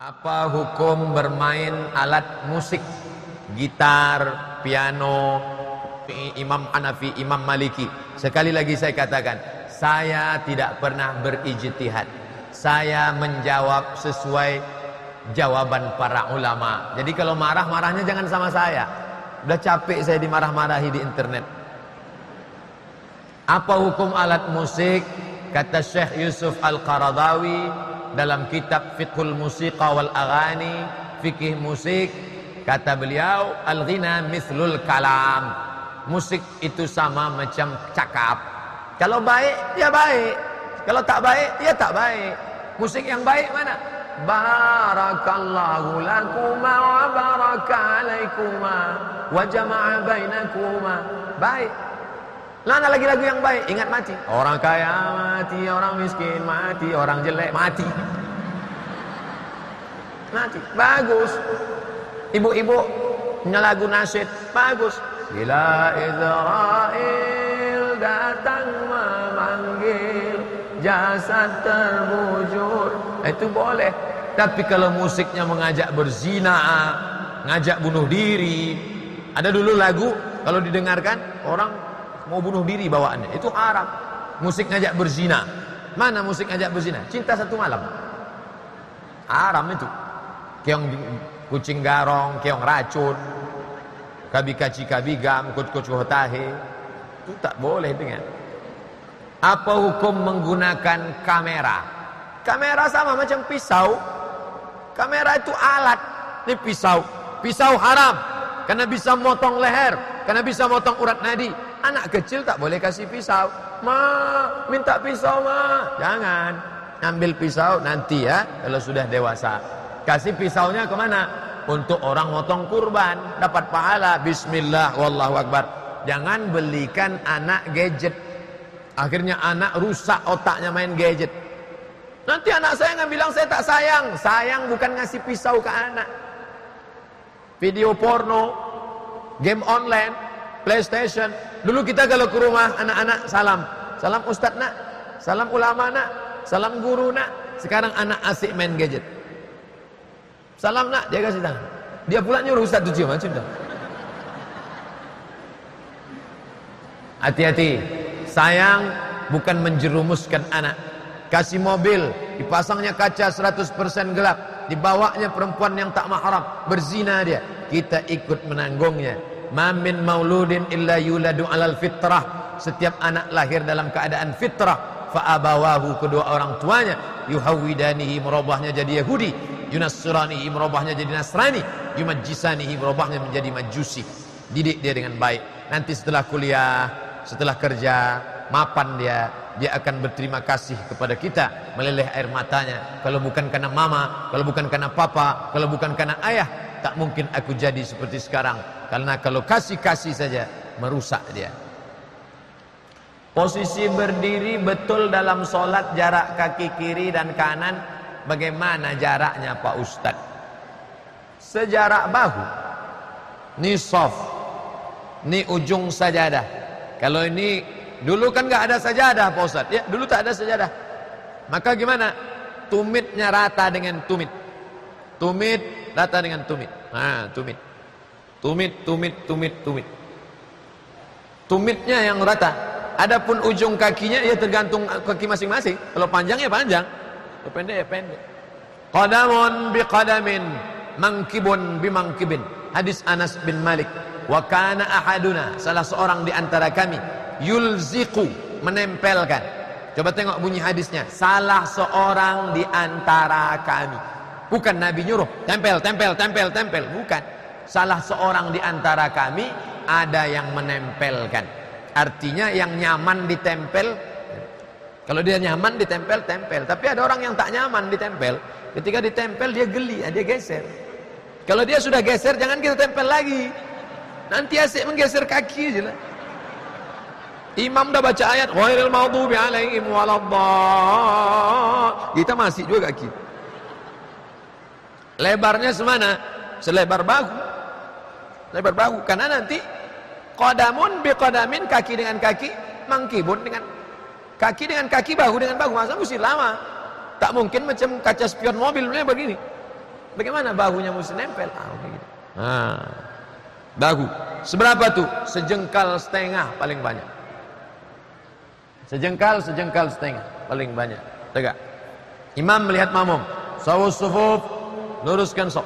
Apa hukum bermain alat musik, gitar, piano, Imam Hanafi, Imam Maliki? Sekali lagi saya katakan, saya tidak pernah berijtihad. Saya menjawab sesuai jawaban para ulama. Jadi kalau marah-marahnya jangan sama saya. Udah capek saya dimarah-marahi di internet. Apa hukum alat musik? Kata Syekh Yusuf Al-Qaradawi dalam kitab Fiqhul Musiqa wal Aghani, fikih musik, kata beliau, al-ghina mithlul kalam. Musik itu sama macam cakap. Kalau baik, ya baik. Kalau tak baik, ya tak baik. Musik yang baik mana? Barakallahu lakuma wa baraka alaikuma wa jama'a bainakuma. Baik. Mana lagi lagu yang baik? Ingat mati. Orang kaya mati, orang miskin mati, orang jelek mati. Mati. Bagus. Ibu-ibu punya lagu nasyid. Bagus. Bila Israel datang memanggil, jasad terbujur. Itu boleh. Tapi kalau musiknya mengajak berzina, ngajak bunuh diri. Ada dulu lagu kalau didengarkan orang mau bunuh diri bawaannya, itu haram. Musik ngajak berzina. Mana musik ngajak berzina? Cinta Satu Malam. Haram itu. Keong kucing garong, keong racun, kabi kaci kabi gam, kuc hotahe. Itu tak boleh dengar. Apa hukum menggunakan kamera? Kamera sama macam pisau. Kamera itu alat. Ini pisau. Pisau haram karena bisa motong leher, karena bisa motong urat nadi. Anak kecil tak boleh kasih pisau. Ma, minta pisau ma. Jangan. Ambil pisau nanti ya, kalau sudah dewasa. Kasih pisaunya kemana? Untuk orang motong kurban. Dapat pahala. Bismillah, wallahu akbar. Jangan belikan anak gadget. Akhirnya anak rusak otaknya main gadget. Nanti anak saya nggak bilang saya tak sayang. Sayang bukan ngasih pisau ke anak. Video porno, game online, PlayStation. Dulu kita kalau ke rumah anak-anak salam. Salam ustadz nak, salam ulama nak, salam guru nak. Sekarang anak asik main gadget. Salam nak, dia kasih tangan. Dia pula nyuruh ustadz tuh cium. Hati-hati. Sayang bukan menjerumuskan anak. Kasih mobil, dipasangnya kaca 100% gelap, dibawanya perempuan yang tak mahram, berzina dia. Kita ikut menanggungnya. Ma min mauludin illa yuladu alal fitrah. Setiap anak lahir dalam keadaan fitrah. Fa abawahu, kedua orang tuanya, yuhawidanihi, merubahnya jadi Yahudi, yunassiranihi, merubahnya jadi Nasrani, yumajjisanihi, merubahnya menjadi Majusi. Didik dia dengan baik. Nanti setelah kuliah, setelah kerja, mapan dia akan berterima kasih kepada kita, meleleh air matanya. Kalau bukan karena mama, kalau bukan karena papa, kalau bukan karena ayah, tak mungkin aku jadi seperti sekarang. Karena kalau kasih-kasih saja merusak dia. Posisi berdiri betul dalam solat, jarak kaki kiri dan kanan bagaimana jaraknya Pak Ustadz? Sejarak bahu. Ini soft, ini ujung sajadah. Kalau ini dulu kan nggak ada sajadah Pak Ustadz. Ya dulu tak ada sajadah. Maka gimana? Tumitnya rata dengan tumit. Tumit rata dengan tumit. Nah, tumit. Tumit. Tumitnya yang rata. Adapun ujung kakinya ya tergantung kaki masing-masing. Kalau panjang ya panjang, kalau pendek ya pendek. Qadamun biqadamin, mangkibun bimangkibin. Hadis Anas bin Malik. Wa kana ahaduna, salah seorang di antara kami, yulziqu, menempelkan. Coba tengok bunyi hadisnya. Salah seorang di antara kami. Bukan Nabi nyuruh, tempel. Bukan. Salah seorang di antara kami ada yang menempelkan. Artinya yang nyaman ditempel. Kalau dia nyaman ditempel. Tapi ada orang yang tak nyaman ditempel. Ketika ditempel dia geli, dia geser. Kalau dia sudah geser jangan kita tempel lagi. Nanti asyik menggeser kaki aja lah. Imam dah baca ayat ghairil maghdubi alaihim waladdallin. Kita masih juga kaki. Lebarnya semana? Selebar bahu. Lebar bahu. Karena nanti qadamun biqadamin, kaki dengan kaki, mangkibun dengan kaki dengan kaki, bahu dengan bahu. Masa mesti lama. Tak mungkin macam kaca spion mobil begini. Bagaimana bahunya mesti nempel? Gitu. Bahu. Seberapa tuh? Sejengkal setengah paling banyak. Sejengkal setengah paling banyak. Tegak. Imam melihat makmum. Sawus sufuf, luruskan saf.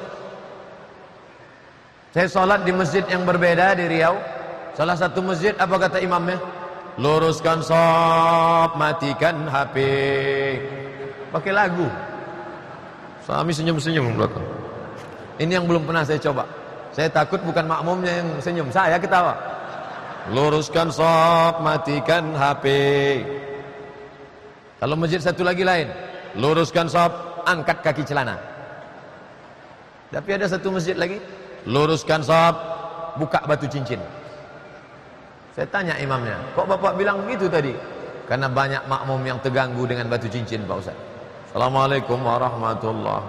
Saya sholat di masjid yang berbeda di Riau. Salah satu masjid, apa kata imamnya? Luruskan saf, matikan HP. Pakai lagu. Suami senyum-senyum belakang. Ini yang belum pernah saya coba. Saya takut bukan makmumnya yang senyum, saya ketawa. Luruskan shaf, matikan HP. Kalau masjid satu lagi lain, luruskan shaf, angkat kaki celana. Tapi ada satu masjid lagi, luruskan shaf, buka batu cincin. Saya tanya imamnya, kok bapak bilang begitu tadi? Karena banyak makmum yang terganggu dengan batu cincin, Pak Ustaz. Assalamualaikum warahmatullahi.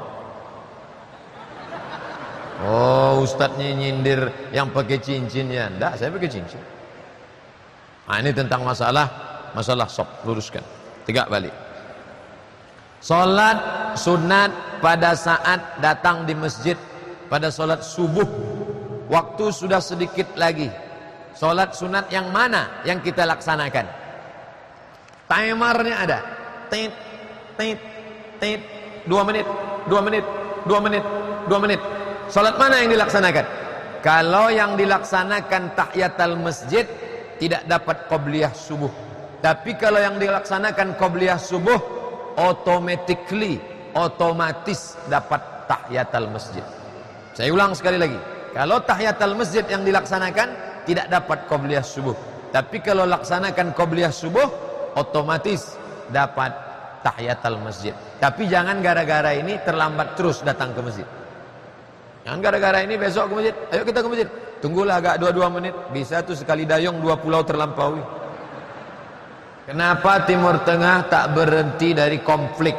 Oh, ustadznya nyindir yang pakai cincinnya. Enggak, saya pakai cincin. Nah, ini tentang masalah shaf, luruskan. Tegak balik. Salat sunat pada saat datang di masjid pada salat subuh. Waktu sudah sedikit lagi. Salat sunat yang mana yang kita laksanakan? Timernya ada. Tit, tit, tit. 2 menit, 2 menit, 2 menit, 2 menit. Salat mana yang dilaksanakan? Kalau yang dilaksanakan tahiyatul masjid tidak dapat qabliyah subuh. Tapi kalau yang dilaksanakan qabliyah subuh otomatis dapat tahiyatul masjid. Saya ulang sekali lagi. Kalau tahiyatul masjid yang dilaksanakan tidak dapat qabliyah subuh. Tapi kalau laksanakan qabliyah subuh otomatis dapat tahiyatul masjid. Tapi jangan gara-gara ini terlambat terus datang ke masjid. Jangan gara-gara ini besok ke masjid, ayo kita ke masjid. Tunggulah agak 2 menit, bisa tuh sekali dayung 2 pulau terlampaui. Kenapa Timur Tengah tak berhenti dari konflik?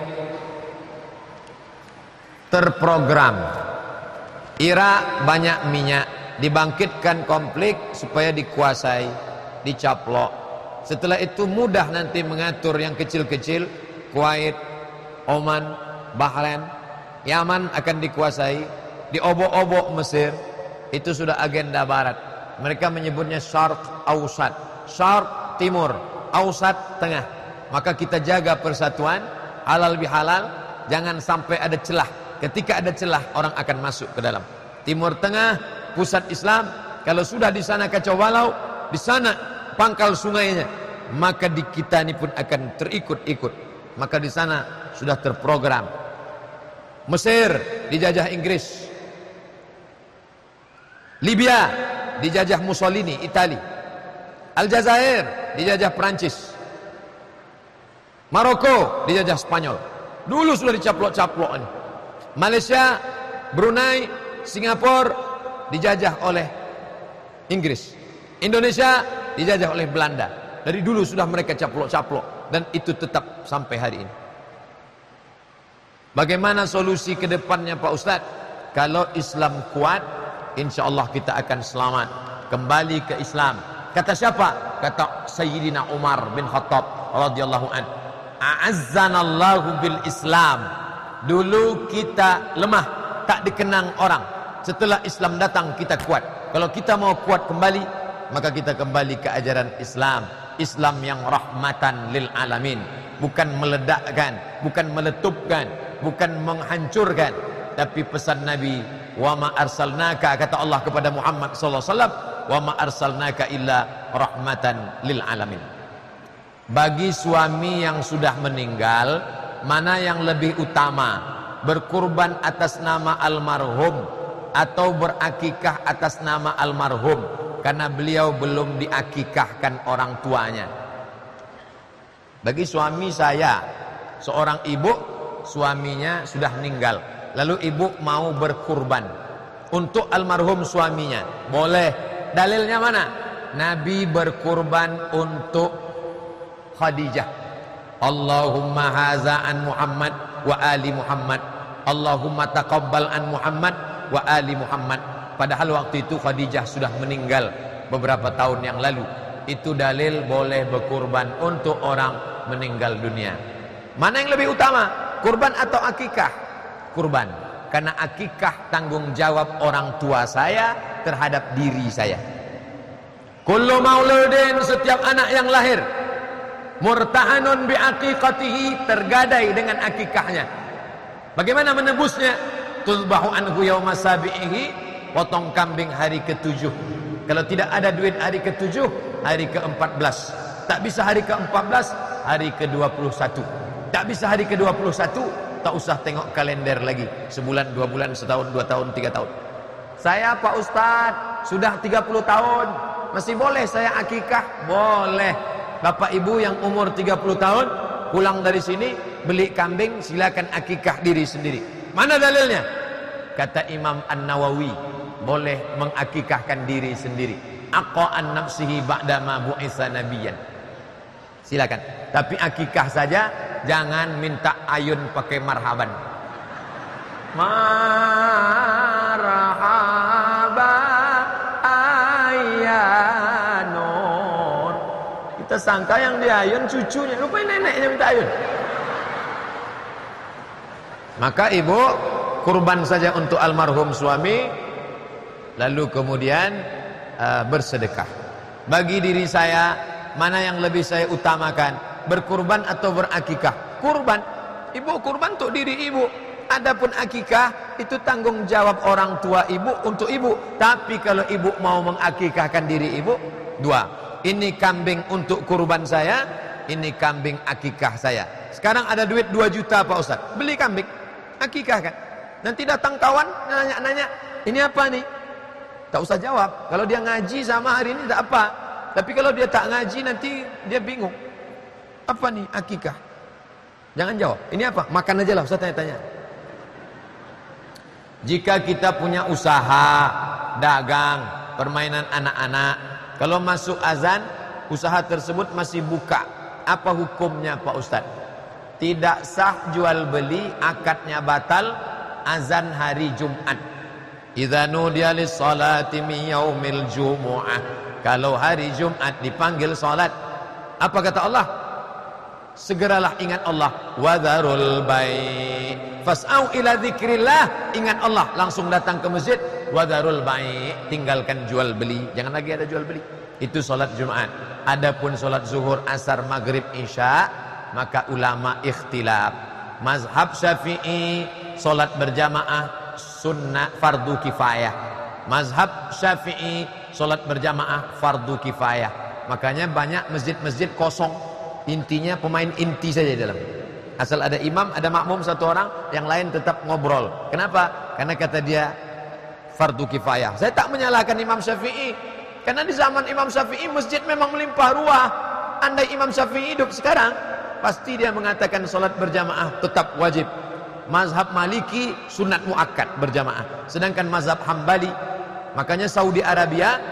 Terprogram. Irak banyak minyak, dibangkitkan konflik supaya dikuasai, dicaplok. Setelah itu mudah nanti mengatur yang kecil-kecil, Kuwait, Oman, Bahrain, Yaman akan dikuasai. Di obok-obok Mesir itu sudah agenda barat. Mereka menyebutnya Syarq Ausat. Syarq timur, Ausat tengah. Maka kita jaga persatuan, halal bihalal, jangan sampai ada celah. Ketika ada celah orang akan masuk ke dalam. Timur Tengah pusat Islam, kalau sudah di sana kacau balau, di sana pangkal sungainya, maka di kita ini pun akan terikut-ikut. Maka di sana sudah terprogram. Mesir dijajah Inggris. Libya dijajah Mussolini, Itali. Aljazair dijajah Prancis. Maroko dijajah Spanyol. Dulu sudah dicaplok-caplok ini. Malaysia, Brunei, Singapura dijajah oleh Inggris. Indonesia dijajah oleh Belanda. Dari dulu sudah mereka caplok-caplok dan itu tetap sampai hari ini. Bagaimana solusi ke depannya Pak Ustadz? Kalau Islam kuat, insyaallah kita akan selamat kembali ke Islam. Kata siapa? Kata Sayyidina Umar bin Khattab radhiyallahu an. A'azzanallahu bil Islam. Dulu kita lemah, tak dikenang orang. Setelah Islam datang kita kuat. Kalau kita mau kuat kembali, maka kita kembali ke ajaran Islam. Islam yang rahmatan lil alamin, bukan meledakkan, bukan meletupkan, bukan menghancurkan, tapi pesan Nabi, wa ma arsalnaka, kata Allah kepada Muhammad sallallahu alaihi wasallam, wa ma arsalnaka illa rahmatan lil alamin. Bagi suami yang sudah meninggal, mana yang lebih utama? Berkurban atas nama almarhum atau berakikah atas nama almarhum? Karena beliau belum diakikahkan orang tuanya. Bagi suami saya, seorang ibu, suaminya sudah meninggal, lalu ibu mau berkurban untuk almarhum suaminya, boleh. Dalilnya mana? Nabi berkurban untuk Khadijah. Allahumma haza an Muhammad wa ali Muhammad, Allahumma taqabbal an Muhammad wa ali Muhammad. Padahal waktu itu Khadijah sudah meninggal beberapa tahun yang lalu. Itu dalil boleh berkurban untuk orang meninggal dunia. Mana yang lebih utama? Kurban atau akikah? Kurban. Karena akikah tanggung jawab orang tua saya terhadap diri saya. Kullu mauludin, setiap anak yang lahir, murtahanun bi aqiqatihi, tergadai dengan akikahnya. Bagaimana menebusnya? Tuzbahu anhu yauma sabihi, potong kambing hari ke-7. Kalau tidak ada duit hari ke-7, hari ke-14. Tak bisa hari ke-14, hari ke-21. Tak bisa hari ke-21, tak usah tengok kalender lagi. Sebulan, 2 bulan, setahun, 2 tahun, 3 tahun. Saya Pak Ustadz sudah 30 tahun, masih boleh saya akikah? Boleh. Bapak ibu yang umur 30 tahun pulang dari sini beli kambing, silakan akikah diri sendiri. Mana dalilnya? Kata Imam An-Nawawi, boleh mengakikahkan diri sendiri. Aqa'an nafsihi ba'dama bu'itsa nabiyyan. Silakan. Tapi akikah saja, jangan minta ayun pakai marhaban. Marhaba ayyanur. Kita sangka yang diayun cucunya, rupanya neneknya minta ayun. Maka ibu kurban saja untuk almarhum suami, lalu kemudian bersedekah. Bagi diri saya, mana yang lebih saya utamakan, berkurban atau berakikah? Kurban. Ibu kurban untuk diri ibu. Adapun akikah itu tanggung jawab orang tua ibu untuk ibu. Tapi kalau ibu mau mengakikahkan diri ibu, 2. Ini kambing untuk kurban saya, ini kambing akikah saya. Sekarang ada duit 2 juta Pak Ustaz, beli kambing, akikahkan. Nanti datang kawan nanya-nanya, ini apa nih? Tak usah jawab. Kalau dia ngaji sama hari ini tak apa. Tapi kalau dia tak ngaji nanti dia bingung. Apa nih akikah? Jangan jawab. Ini apa? Makan aja lah, Ustaz tanya-tanya. Jika kita punya usaha, dagang, permainan anak-anak, kalau masuk azan, usaha tersebut masih buka, apa hukumnya Pak Ustaz? Tidak sah jual beli, akadnya batal, azan hari Jumat. Idza nudiya lis-salati min yaumil jumu'ah. Kalau hari Jumat dipanggil salat, apa kata Allah? Segeralah ingat Allah. Wadharul bai'. Fas'au ila dzikrillah. Ingat Allah, langsung datang ke masjid. Wadharul bai'. Tinggalkan jual beli. Jangan lagi ada jual beli. Itu salat Jumat. Adapun salat zuhur, asar, maghrib, isya, maka ulama ikhtilaf. Mazhab Syafi'i, salat berjamaah sunnah fardu kifayah. Mazhab Syafi'i, salat berjamaah fardu kifayah. Makanya banyak masjid-masjid kosong. Intinya pemain inti saja dalam. Asal ada imam, ada makmum satu orang, yang lain tetap ngobrol. Kenapa? Karena kata dia fardu kifayah. Saya tak menyalahkan Imam Syafi'i, karena di zaman Imam Syafi'i masjid memang melimpah ruah. Andai Imam Syafi'i hidup sekarang, pasti dia mengatakan salat berjamaah tetap wajib. Mazhab Maliki sunat muakkad berjamaah. Sedangkan mazhab Hambali, makanya Saudi Arabia,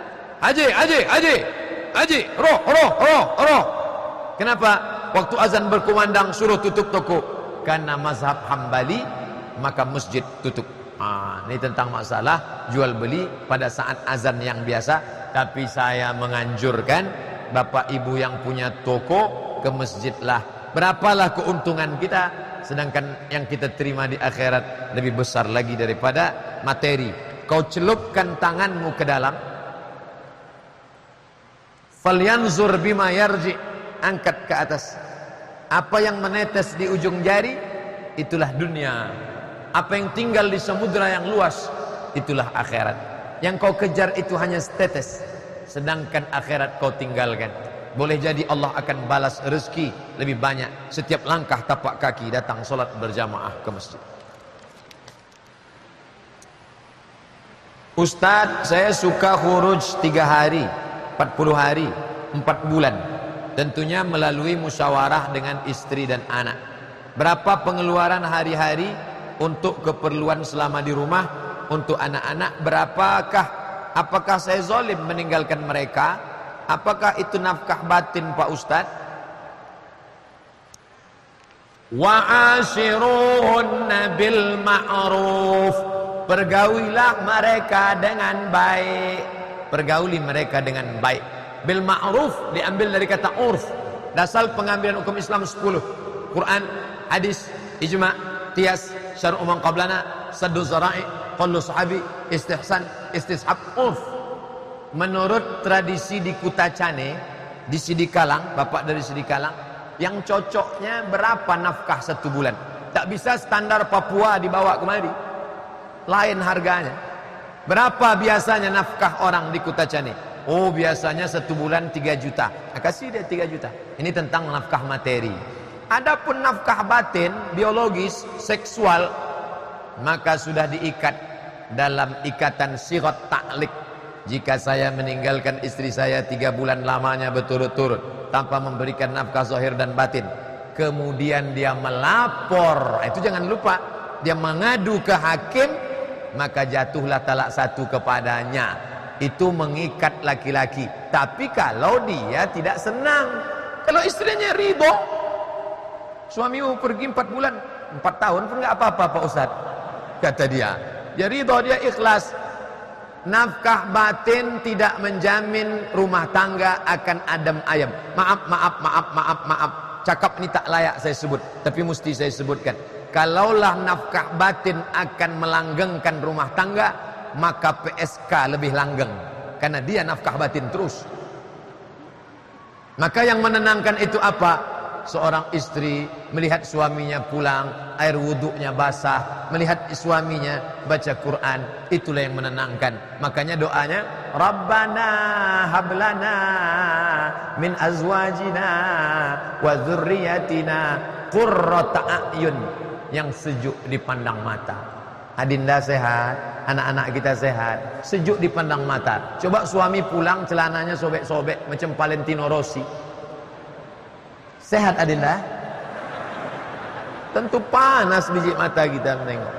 haji, roh. Kenapa? Waktu azan berkumandang suruh tutup toko. Karena mazhab Hambali, maka masjid tutup. Ini tentang masalah jual beli pada saat azan yang biasa. Tapi saya menganjurkan bapak ibu yang punya toko ke masjidlah. Berapalah keuntungan kita, sedangkan yang kita terima di akhirat lebih besar lagi daripada materi. Kau celupkan tanganmu ke dalam, falyanzur bima yarji, angkat ke atas. Apa yang menetes di ujung jari, itulah dunia. Apa yang tinggal di samudra yang luas, itulah akhirat. Yang kau kejar itu hanya setetes, sedangkan akhirat kau tinggalkan. Boleh jadi Allah akan balas rezeki lebih banyak setiap langkah tapak kaki datang solat berjamaah ke masjid. Ustadz, saya suka khuruj 3 hari, 40 hari, 4 bulan. Tentunya melalui musyawarah dengan istri dan anak. Berapa pengeluaran hari-hari untuk keperluan selama di rumah, untuk anak-anak? Berapakah? Apakah saya zalim meninggalkan mereka? Apakah itu nafkah batin Pak Ustadz? Wa'ashiruhunna bil ma'ruf. Pergaulilah mereka dengan baik. Pergauli mereka dengan baik. Bil ma'ruf diambil dari kata urf. Dasar pengambilan hukum Islam 10. Quran, hadis, ijma', qiyas, syar'u man qablana, saddu zara'i, qallu sahabi, istihsan, istishab, menurut tradisi di Kutacane, di Sidikalang, bapak dari Sidikalang, yang cocoknya berapa nafkah 1 bulan? Tak bisa standar Papua dibawa kemari, lain harganya. Berapa biasanya nafkah orang di Kutacane? Oh, biasanya 1 bulan 3 juta. Kasih dia 3 juta. Ini tentang nafkah materi. Adapun nafkah batin, biologis, seksual, maka sudah diikat dalam ikatan sirat ta'liq. Jika saya meninggalkan istri saya 3 bulan lamanya berturut-turut tanpa memberikan nafkah zahir dan batin, kemudian dia melapor, itu jangan lupa, dia mengadu ke hakim, maka jatuhlah talak 1 kepadanya. Itu mengikat laki-laki. Tapi kalau dia tidak senang, kalau istrinya ridho, suamimu pergi 4 bulan, 4 tahun pun nggak apa-apa Pak Ustaz, kata dia. Dia ridho, dia ikhlas. Nafkah batin tidak menjamin rumah tangga akan adem ayem. Maaf. Cakap ini tak layak saya sebut, tapi mesti saya sebutkan. Kalaulah nafkah batin akan melanggengkan rumah tangga, maka PSK lebih langgeng, karena dia nafkah batin terus. Maka yang menenangkan itu apa? Seorang istri melihat suaminya pulang, air wuduknya basah, melihat suaminya baca Quran, itulah yang menenangkan. Makanya doanya, Rabbana hablana min azwajina wa dzurriyyatina qurrata a'yun, yang sejuk dipandang mata. Adinda sehat, anak-anak kita sehat, sejuk dipandang mata. Coba suami pulang celananya sobek-sobek macam Valentino Rossi. Sehat Adinda? Tentu panas biji mata kita menengok.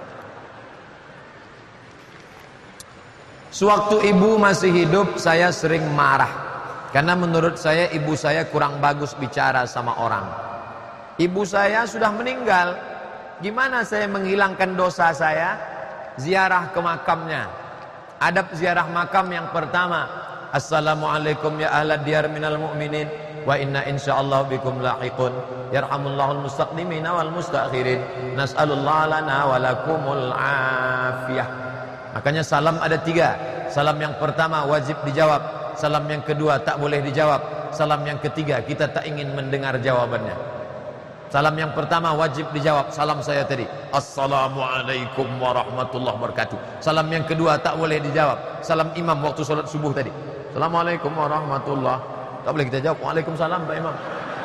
Sewaktu ibu masih hidup, saya sering marah, karena menurut saya ibu saya kurang bagus bicara sama orang. Ibu saya sudah meninggal. Gimana saya menghilangkan dosa saya? Ziarah ke makamnya. Adab ziarah makam yang pertama, Assalamualaikum ya ahlad diyar minal mu'minin, wa inna insyaallah bikum lahiqun, yarhamullahul mustaqdimina wal mustakhirin, nas'alullah lana wa lakumul afiyah. Makanya salam ada 3. Salam yang pertama wajib dijawab, salam yang kedua tak boleh dijawab, salam yang ketiga kita tak ingin mendengar jawabannya. Salam yang pertama wajib dijawab, salam saya tadi, Assalamualaikum warahmatullahi wabarakatuh. Salam yang kedua tak boleh dijawab, salam imam waktu solat subuh tadi, Assalamualaikum warahmatullahi, tak boleh kita jawab, Waalaikumsalam Pak Imam.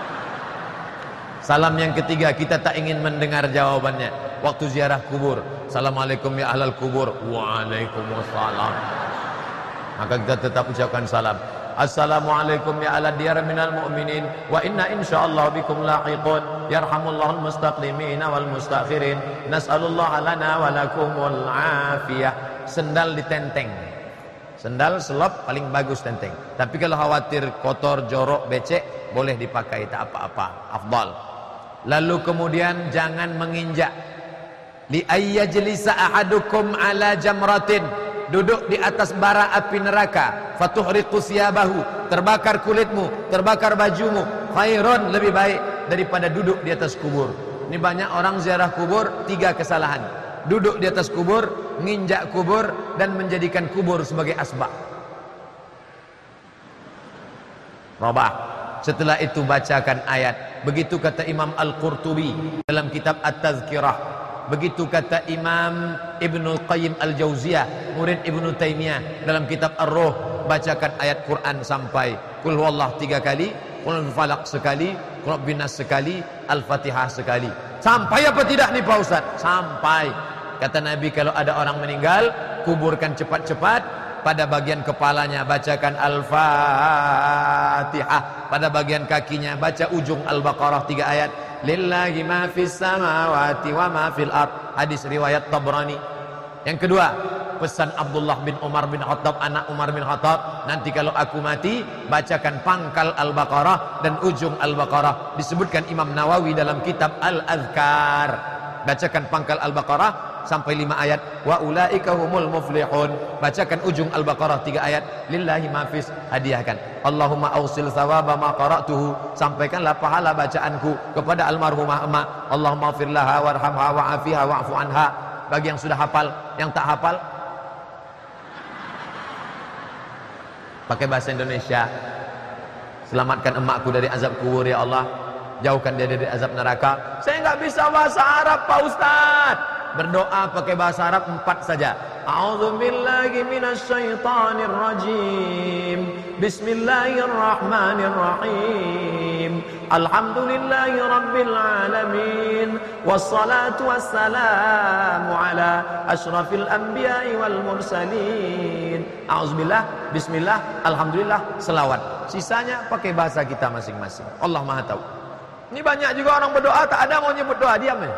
Salam yang ketiga kita tak ingin mendengar jawabannya, waktu ziarah kubur, Assalamualaikum ya ahlal kubur, Waalaikumsalam. Maka kita tetap ucapkan salam, Assalamualaikum ya ala diyar minal mu'minin, wa inna insyaallah bikum lahiqun, yarhamullahul mustaqdimina wal mustakhirin, nas'alullah lana wa lakumul afiyah. Sendal ditenteng, sendal selop paling bagus tenteng. Tapi kalau khawatir kotor, jorok, becek, boleh dipakai, tak apa-apa, afdal. Lalu kemudian jangan menginjak. Li ayyajlisa ahadukum ala jamratin, duduk di atas bara api neraka, fatuhriqu siyabahu, terbakar kulitmu, terbakar bajumu, khairun, lebih baik daripada duduk di atas kubur. Ini banyak orang ziarah kubur, 3 kesalahan: duduk di atas kubur, nginjak kubur, dan menjadikan kubur sebagai asbab. Robah. Setelah itu bacakan ayat. Begitu kata Imam Al-Qurtubi dalam kitab At-Tazkirah. Begitu kata Imam Ibnul Qayyim Al-Jauziyah, murid Ibnu Taimiyah, dalam kitab Ar-Ruh. Bacakan ayat Quran sampai Qul huwallah 3 kali, Qul falaq sekali, Qul binas sekali, Al-Fatihah sekali. Sampai apa tidak nih Pak Ustaz? Sampai. Kata Nabi, kalau ada orang meninggal, kuburkan cepat-cepat. Pada bagian kepalanya bacakan Al-Fatihah, pada bagian kakinya baca ujung Al-Baqarah 3 ayat. Lillahi ma fis samawati wa ma fil ard. Hadis riwayat Tabrani. Yang kedua, pesan Abdullah bin Umar bin Khattab, anak Umar bin Khattab, nanti kalau aku mati bacakan pangkal Al-Baqarah dan ujung Al-Baqarah. Disebutkan Imam Nawawi dalam kitab Al-Adhkar, bacakan pangkal Al-Baqarah sampai 5 ayat, wa ulaika humul muflihun. Bacakan ujung Al-Baqarah 3 ayat, lillahi ma fis, hadiahkan. Allahumma awsil thawaba ma qara'tuhu, sampaikanlah pahala bacaanku kepada almarhumah emak. Allahumma ighfir laha warhamha wa'afiha wa'fu anha. bagi yang sudah hafal. Yang tak hafal pakai bahasa Indonesia. Selamatkan emakku dari azab kubur ya Allah, jauhkan dia dari azab neraka. Saya nggak bisa bahasa Arab Pak Ustaz. Berdoa pakai bahasa Arab 4 saja. A'udzubillahi minasyaitonir rajim. Bismillahirrahmanirrahim. Alhamdulillahi rabbil alamin. Wassalatu wassalamu ala asyrafil anbiya'i wal mursalin. A'udzubillah, bismillah, alhamdulillah, selawat. Sisanya pakai bahasa kita masing-masing. Allah Maha tahu. Ini banyak juga orang berdoa tak ada mau nyebut doa, diam ya.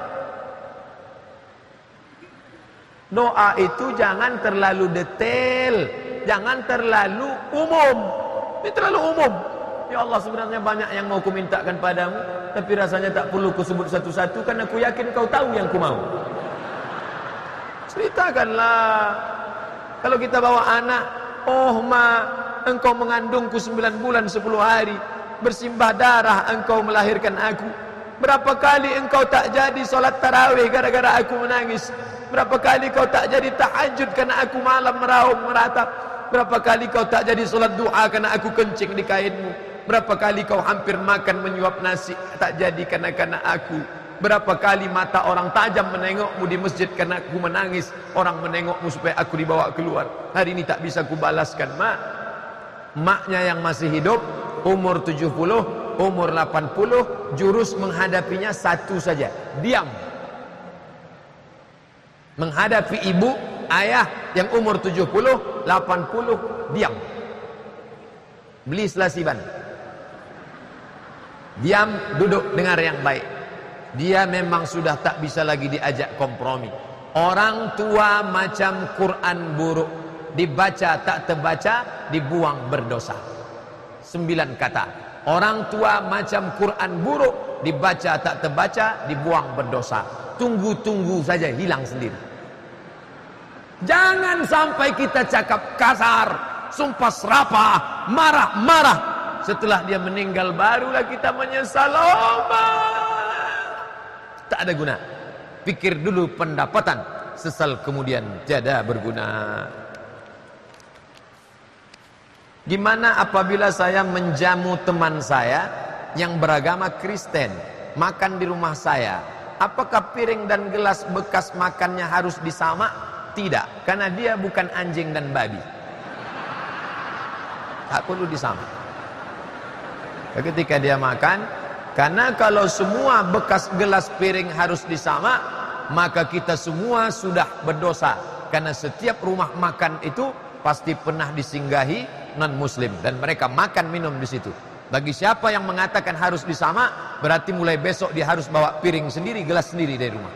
Doa itu jangan terlalu detail, jangan terlalu umum. Ini terlalu umum. Ya Allah, sebenarnya banyak yang mau kumintakan padamu, tapi rasanya tak perlu kusebut satu-satu karena aku yakin kau tahu yang ku mau. Ceritakanlah. Kalau kita bawa anak, oh ma, engkau mengandungku 9 bulan 10 hari, bersimbah darah engkau melahirkan aku. Berapa kali engkau tak jadi solat tarawih gara-gara aku menangis. Berapa kali kau tak jadi tahajud karena aku malam meraung meratap. Berapa kali kau tak jadi solat doa karena aku kencing di kainmu. Berapa kali kau hampir makan menyuap nasi tak jadi karena aku. Berapa kali mata orang tajam menengokmu di masjid karena aku menangis. Orang menengokmu supaya aku dibawa keluar. Hari ini tak bisa kubalaskan mak. Maknya yang masih hidup, umur 70, umur 80, jurus menghadapinya satu saja, diam. Menghadapi ibu, ayah yang umur 70, 80, diam. Beli selasiban. Diam, duduk, dengar yang baik. Dia memang sudah tak bisa lagi diajak kompromi. Orang tua macam Quran buruk, dibaca tak terbaca, dibuang berdosa. 9 kata. Orang tua macam Quran buruk, dibaca tak terbaca, dibuang berdosa. Tunggu-tunggu saja hilang sendiri. Jangan sampai kita cakap kasar, sumpah serapah, marah-marah. Setelah dia meninggal barulah kita menyesal. Tak ada guna. Pikir dulu pendapatan, sesal kemudian tiada berguna. Gimana apabila saya menjamu teman saya yang beragama Kristen makan di rumah saya? Apakah piring dan gelas bekas makannya harus disamak? Tidak, karena dia bukan anjing dan babi. Tak perlu disamak. Ketika dia makan, karena kalau semua bekas gelas piring harus disamak, maka kita semua sudah berdosa. Karena setiap rumah makan itu pasti pernah disinggahi non-muslim dan mereka makan minum di situ. Bagi siapa yang mengatakan harus disamak, berarti mulai besok dia harus bawa piring sendiri, gelas sendiri dari rumah.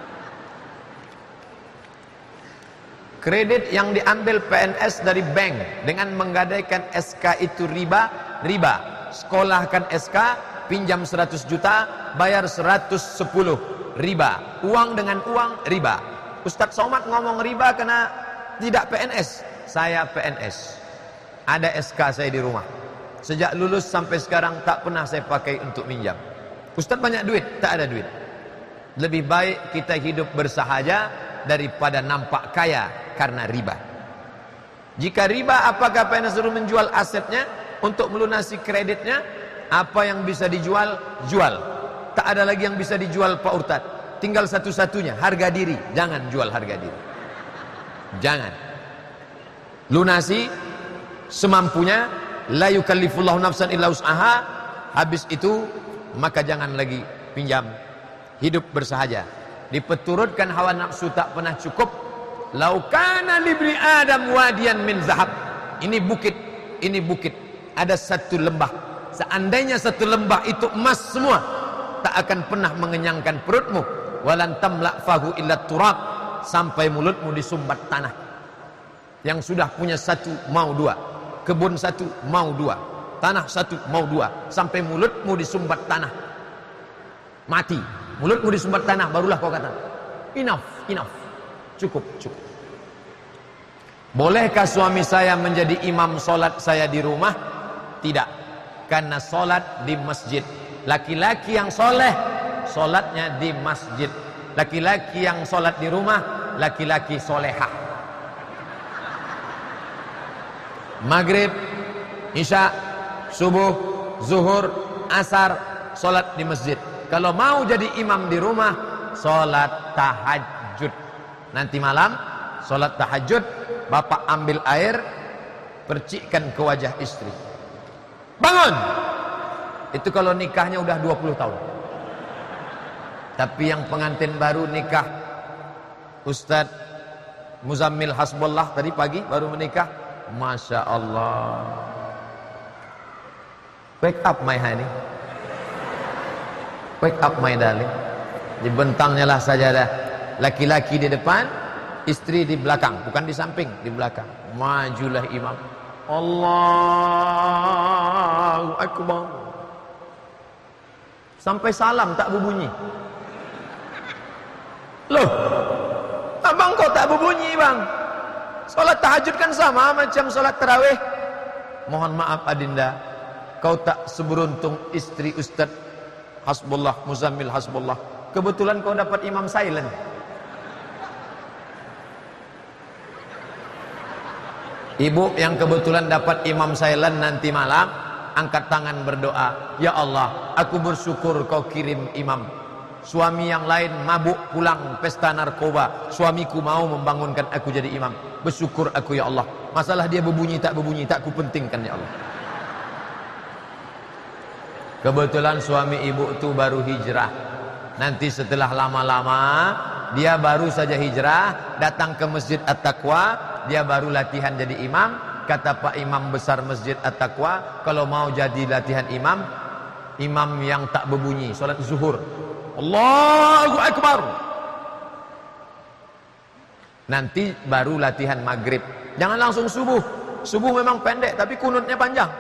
Kredit yang diambil PNS dari bank dengan menggadaikan SK itu riba. Sekolahkan SK, pinjam 100 juta, bayar 110, riba. Uang dengan uang, riba. Ustadz Somad ngomong riba karena tidak PNS. Saya PNS. Ada SK saya di rumah. Sejak lulus sampai sekarang tak pernah saya pakai untuk minjam. Ustadz banyak duit, tak ada duit. Lebih baik kita hidup bersahaja daripada nampak kaya karena riba. Jika riba, apakah PNS suruh menjual asetnya untuk melunasi kreditnya? Apa yang bisa dijual, jual. Tak ada lagi yang bisa dijual Pak Ustadz. Tinggal satu-satunya, harga diri. Jangan jual harga diri. Jangan. Lunasi semampunya. La yukallifullahu nafsan illa wus'aha. Habis itu maka jangan lagi pinjam. Hidup bersahaja. Dipeturutkan hawa nafsu tak pernah cukup. Laukana libni Adam wadiyan min zahab. Ini bukit. Ada satu lembah. Seandainya satu lembah itu emas semua, tak akan pernah mengenyangkan perutmu. Walan tamla fahu illa turab. Sampai mulutmu disumbat tanah. Yang sudah punya satu mau dua, kebun satu mau dua, tanah satu mau dua, sampai mulutmu disumbat tanah, mati. Mulutmu disumbat tanah, barulah kau kata enough, cukup. Bolehkah suami saya menjadi imam solat saya di rumah? Tidak, karena solat di masjid. Laki-laki yang soleh solatnya di masjid. Laki-laki yang solat di rumah laki-laki solehah. Maghrib, isya, subuh, zuhur, asar, solat di masjid. Kalau mau jadi imam di rumah, solat tahajud. Nanti malam, solat tahajud, bapak ambil air, percikkan ke wajah istri. Bangun! Itu kalau nikahnya udah 20 tahun. Tapi yang pengantin baru nikah, Ustadz Muzammil Hasbullah tadi pagi baru menikah. Masya Allah. Wake up my honey. Wake up my darling. Dibentangnya lah sajadah. Laki-laki di depan, istri di belakang. Bukan di samping, di belakang. Majulah imam. Allahu Akbar. Sampai salam tak berbunyi. Loh, abang kok tak berbunyi bang? Solat tahajud kan sama macam solat tarawih. Mohon maaf adinda, kau tak seberuntung istri Ustadz Hasbullah, Muzammil Hasbullah. Kebetulan kau dapat imam silent. Ibu yang kebetulan dapat imam silent nanti malam, angkat tangan berdoa. Ya Allah, aku bersyukur kau kirim imam. Suami yang lain mabuk pulang pesta narkoba, suamiku mau membangunkan aku jadi imam. Bersyukur aku ya Allah. Masalah dia berbunyi tak kupentingkan ya Allah. Kebetulan suami ibu itu baru hijrah. Nanti setelah lama-lama dia baru saja hijrah, datang ke Masjid At-Taqwa, dia baru latihan jadi imam. Kata Pak Imam besar Masjid At-Taqwa, kalau mau jadi latihan imam, imam yang tak berbunyi, solat zuhur. Allahu Akbar. Nanti baru latihan maghrib. Jangan langsung subuh. Subuh memang pendek, tapi kunutnya panjang.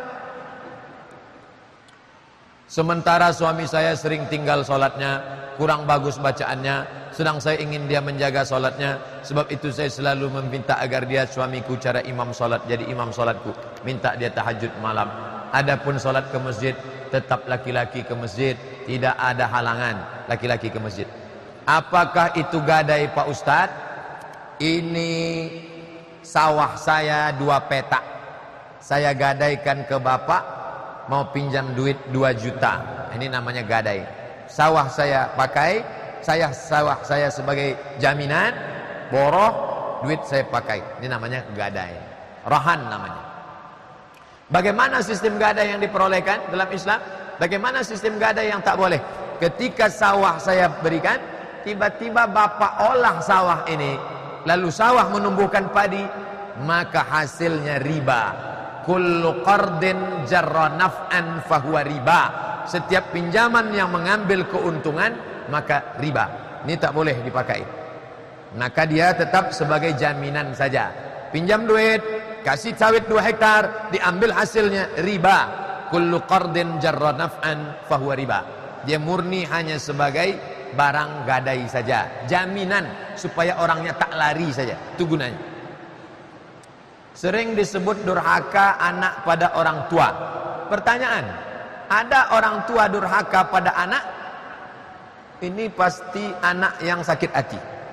Sementara suami saya sering tinggal solatnya, kurang bagus bacaannya, sedang saya ingin dia menjaga solatnya. Sebab itu saya selalu meminta agar dia, suamiku, cara imam solat, jadi imam solatku. Minta dia tahajud malam. Adapun solat ke masjid, tetap laki-laki ke masjid. Tidak ada halangan laki-laki ke masjid. Apakah itu gadai Pak Ustadz? Ini sawah saya 2 petak. Saya gadaikan ke bapak, mau pinjam duit 2 juta. Ini namanya gadai. Sawah saya pakai, sawah saya sebagai jaminan, boroh, duit saya pakai. Ini namanya gadai. Rahan namanya. Bagaimana sistem gadai yang diperolehkan dalam Islam? Bagaimana sistem gadai yang tak boleh? Ketika sawah saya berikan, tiba-tiba bapak olah sawah ini, lalu sawah menumbuhkan padi, maka hasilnya riba. Kullu qardin jarra naf'an fahuwa riba. Setiap pinjaman yang mengambil keuntungan, maka riba. Ini tak boleh dipakai. Maka dia tetap sebagai jaminan saja. Pinjam duit, kasih sawit 2 hektar, diambil hasilnya riba. Kullu qardin jarra naf'an fahuwa riba. Dia murni hanya sebagai barang gadai saja, jaminan supaya orangnya tak lari saja. Itu gunanya. Sering disebut durhaka anak pada orang tua. Pertanyaan, ada orang tua durhaka pada anak? Ini pasti anak yang sakit hati.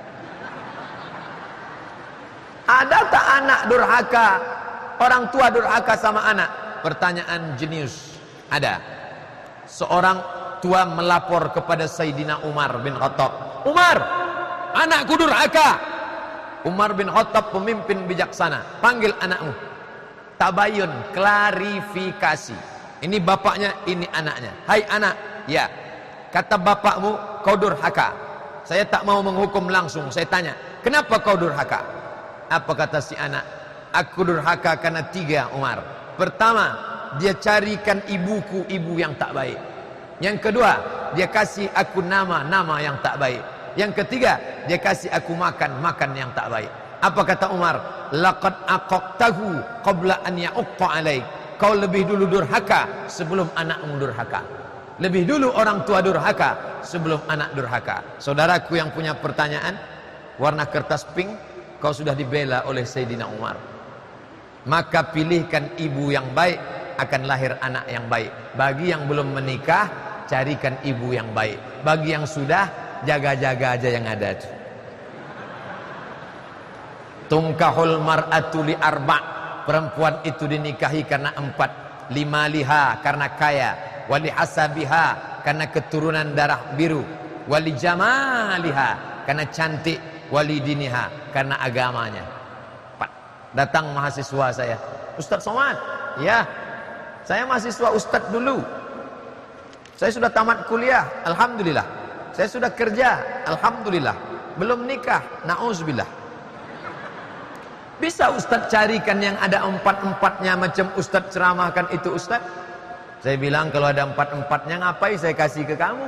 Ada tak anak durhaka, orang tua durhaka sama anak? Pertanyaan jenius. Ada. Seorang tua melapor kepada Sayyidina Umar bin Khattab. Umar, anakku durhaka. Umar bin Khattab pemimpin bijaksana. Panggil anakmu. Tabayun, klarifikasi. Ini bapaknya, ini anaknya. Hai anak, ya. Kata bapakmu, kau durhaka. Saya tak mau menghukum langsung. Saya tanya, kenapa kau durhaka? Apa kata si anak? Aku durhaka karena 3, Umar. Pertama, dia carikan ibuku ibu yang tak baik. Yang kedua, dia kasih aku nama yang tak baik. Yang ketiga, dia kasih aku makan yang tak baik. Apa kata Umar? Laqad aqaqtahu qabla an ya'uqqa alaik. Kau lebih dulu durhaka sebelum anakmu durhaka. Lebih dulu orang tua durhaka sebelum anak durhaka. Saudaraku yang punya pertanyaan, warna kertas pink, kau sudah dibela oleh Sayyidina Umar. Maka pilihkan ibu yang baik, akan lahir anak yang baik. Bagi yang belum menikah, carikan ibu yang baik. Bagi yang sudah, jaga-jaga aja yang ada. Tungkahul mar'atu li arba', perempuan itu dinikahi karena 4. Limaliha, karena kaya. Wali hasabiha, karena keturunan darah biru. Wali jamaliha, karena cantik. Wali diniha, karena agamanya. 4. Datang mahasiswa saya, Ustaz Somad, ya, saya mahasiswa Ustaz dulu. Saya sudah tamat kuliah, alhamdulillah. Saya sudah kerja, alhamdulillah. Belum nikah, na'udzubillah. Bisa Ustaz carikan yang ada 4-4-nya macam Ustaz ceramahkan itu Ustaz? Saya bilang kalau ada 4-4-nya ngapain saya kasih ke kamu?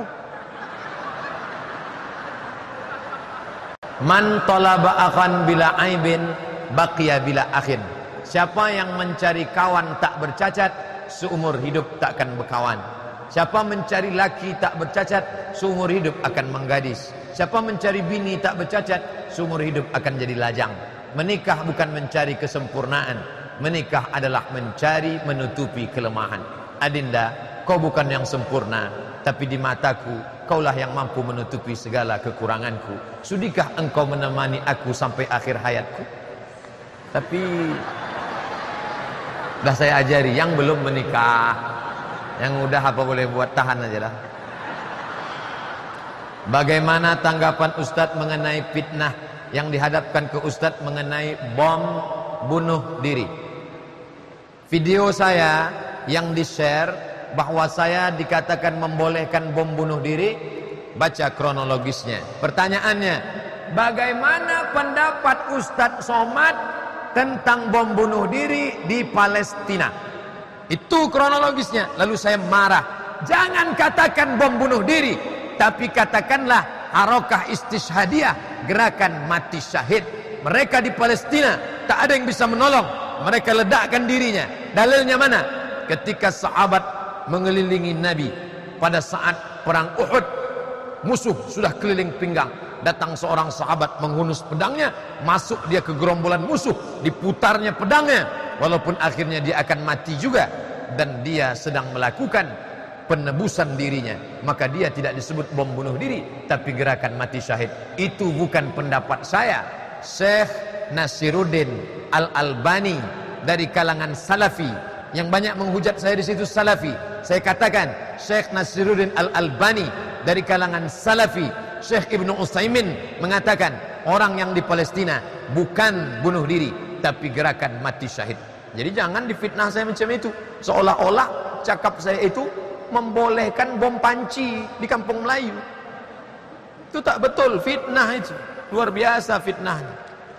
Man talaba akhan bila aibin baqiya bila akhin. Siapa yang mencari kawan tak bercacat, seumur hidup takkan berkawan. Siapa mencari laki tak bercacat, seumur hidup akan menggadis. Siapa mencari bini tak bercacat, seumur hidup akan jadi lajang. Menikah bukan mencari kesempurnaan. Menikah adalah mencari menutupi kelemahan. Adinda, kau bukan yang sempurna, tapi di mataku kaulah yang mampu menutupi segala kekuranganku. Sudikah engkau menemani aku sampai akhir hayatku? Tapi dah saya ajari yang belum menikah, yang udah apa boleh buat, tahan aja lah. Bagaimana tanggapan Ustadz mengenai fitnah yang dihadapkan ke Ustadz mengenai bom bunuh diri? Video saya yang di-share bahwa saya dikatakan membolehkan bom bunuh diri, baca kronologisnya. Pertanyaannya, bagaimana pendapat Ustadz Somad tentang bom bunuh diri di Palestina? Itu kronologisnya. Lalu saya marah. Jangan katakan bom bunuh diri, tapi katakanlah harakah istishhadiyah, gerakan mati syahid. Mereka di Palestina tak ada yang bisa menolong, mereka ledakkan dirinya. Dalilnya mana? Ketika sahabat mengelilingi Nabi pada saat perang Uhud, musuh sudah keliling pinggang. Datang seorang sahabat menghunus pedangnya, masuk dia ke gerombolan musuh, diputarnya pedangnya, walaupun akhirnya dia akan mati juga, dan dia sedang melakukan penebusan dirinya, maka dia tidak disebut bom bunuh diri, tapi gerakan mati syahid. Itu bukan pendapat saya. Syekh Nasiruddin Al-Albani dari kalangan Salafi, yang banyak menghujat saya di situ Salafi. Saya katakan Syekh Nasiruddin Al-Albani dari kalangan Salafi. Syekh Ibnu Utsaimin mengatakan orang yang di Palestina bukan bunuh diri, tapi gerakan mati syahid. Jadi jangan difitnah saya macam itu, seolah-olah cakap saya itu membolehkan bom panci di kampung Melayu. Itu tak betul, fitnah itu luar biasa fitnahnya.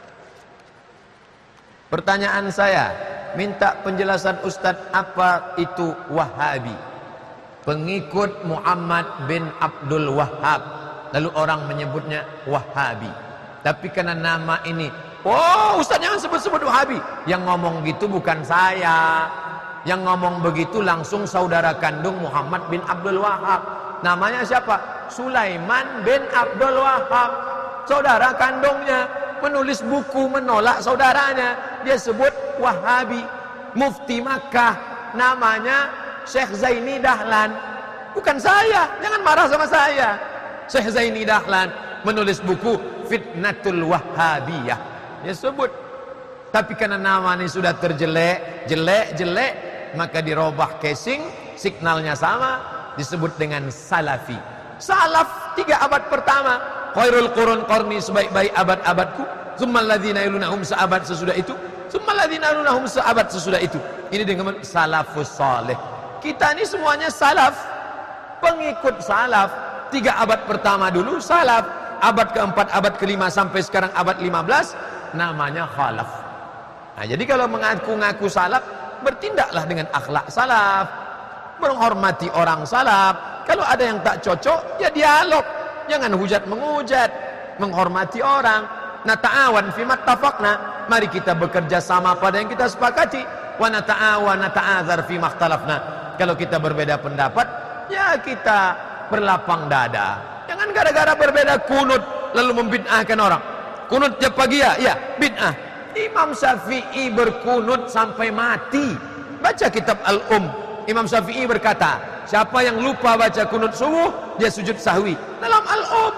Pertanyaan saya, minta penjelasan Ustadz, apa itu Wahabi? Pengikut Muhammad bin Abdul Wahhab. Lalu orang menyebutnya Wahabi. Tapi karena nama ini, oh Ustaz jangan sebut-sebut Wahabi. Yang ngomong gitu bukan saya. Yang ngomong begitu langsung saudara kandung Muhammad bin Abdul Wahhab. Namanya siapa? Sulaiman bin Abdul Wahhab. Saudara kandungnya menulis buku menolak saudaranya. Dia sebut Wahabi. Mufti Makkah namanya Syekh Zaini Dahlan. Bukan saya, jangan marah sama saya. Syekh Zaini Dahlan menulis buku Fitnatul Wahhabiyah. Dia sebut. Tapi karena nama ini sudah terjelek, jelek, maka dirubah casing, signalnya sama, disebut dengan Salafi. Salaf 3 abad pertama. Khairul qurun qarni, sebaik-baik abad-abadku. Tsummal ladzina yalunahum, seabad sesudah itu. Tsummal ladzina yalunahum, seabad sesudah itu. Ini dengan salafus saleh. Kita ini semuanya salaf, pengikut salaf. 3 abad pertama dulu salaf, abad keempat, abad kelima sampai sekarang abad 15 namanya khalaf. Nah, jadi kalau mengaku-ngaku salaf, bertindaklah dengan akhlak salaf, menghormati orang salaf. Kalau ada yang tak cocok, ya dialog, jangan hujat menghujat, menghormati orang. Nata'awan fi mattafaqna, mari kita bekerja sama pada yang kita sepakati. Wa nata'awan nata'adzar fi makhtalafna. Kalau kita berbeda pendapat, ya kita berlapang dada. Jangan gara-gara berbeda kunut lalu membid'ahkan orang. Kunut tiap pagi ya bid'ah. Imam Syafi'i berkunut sampai mati. Baca kitab Al-Um. Imam Syafi'i berkata, siapa yang lupa baca kunut subuh, dia sujud sahwi. Dalam Al-Um.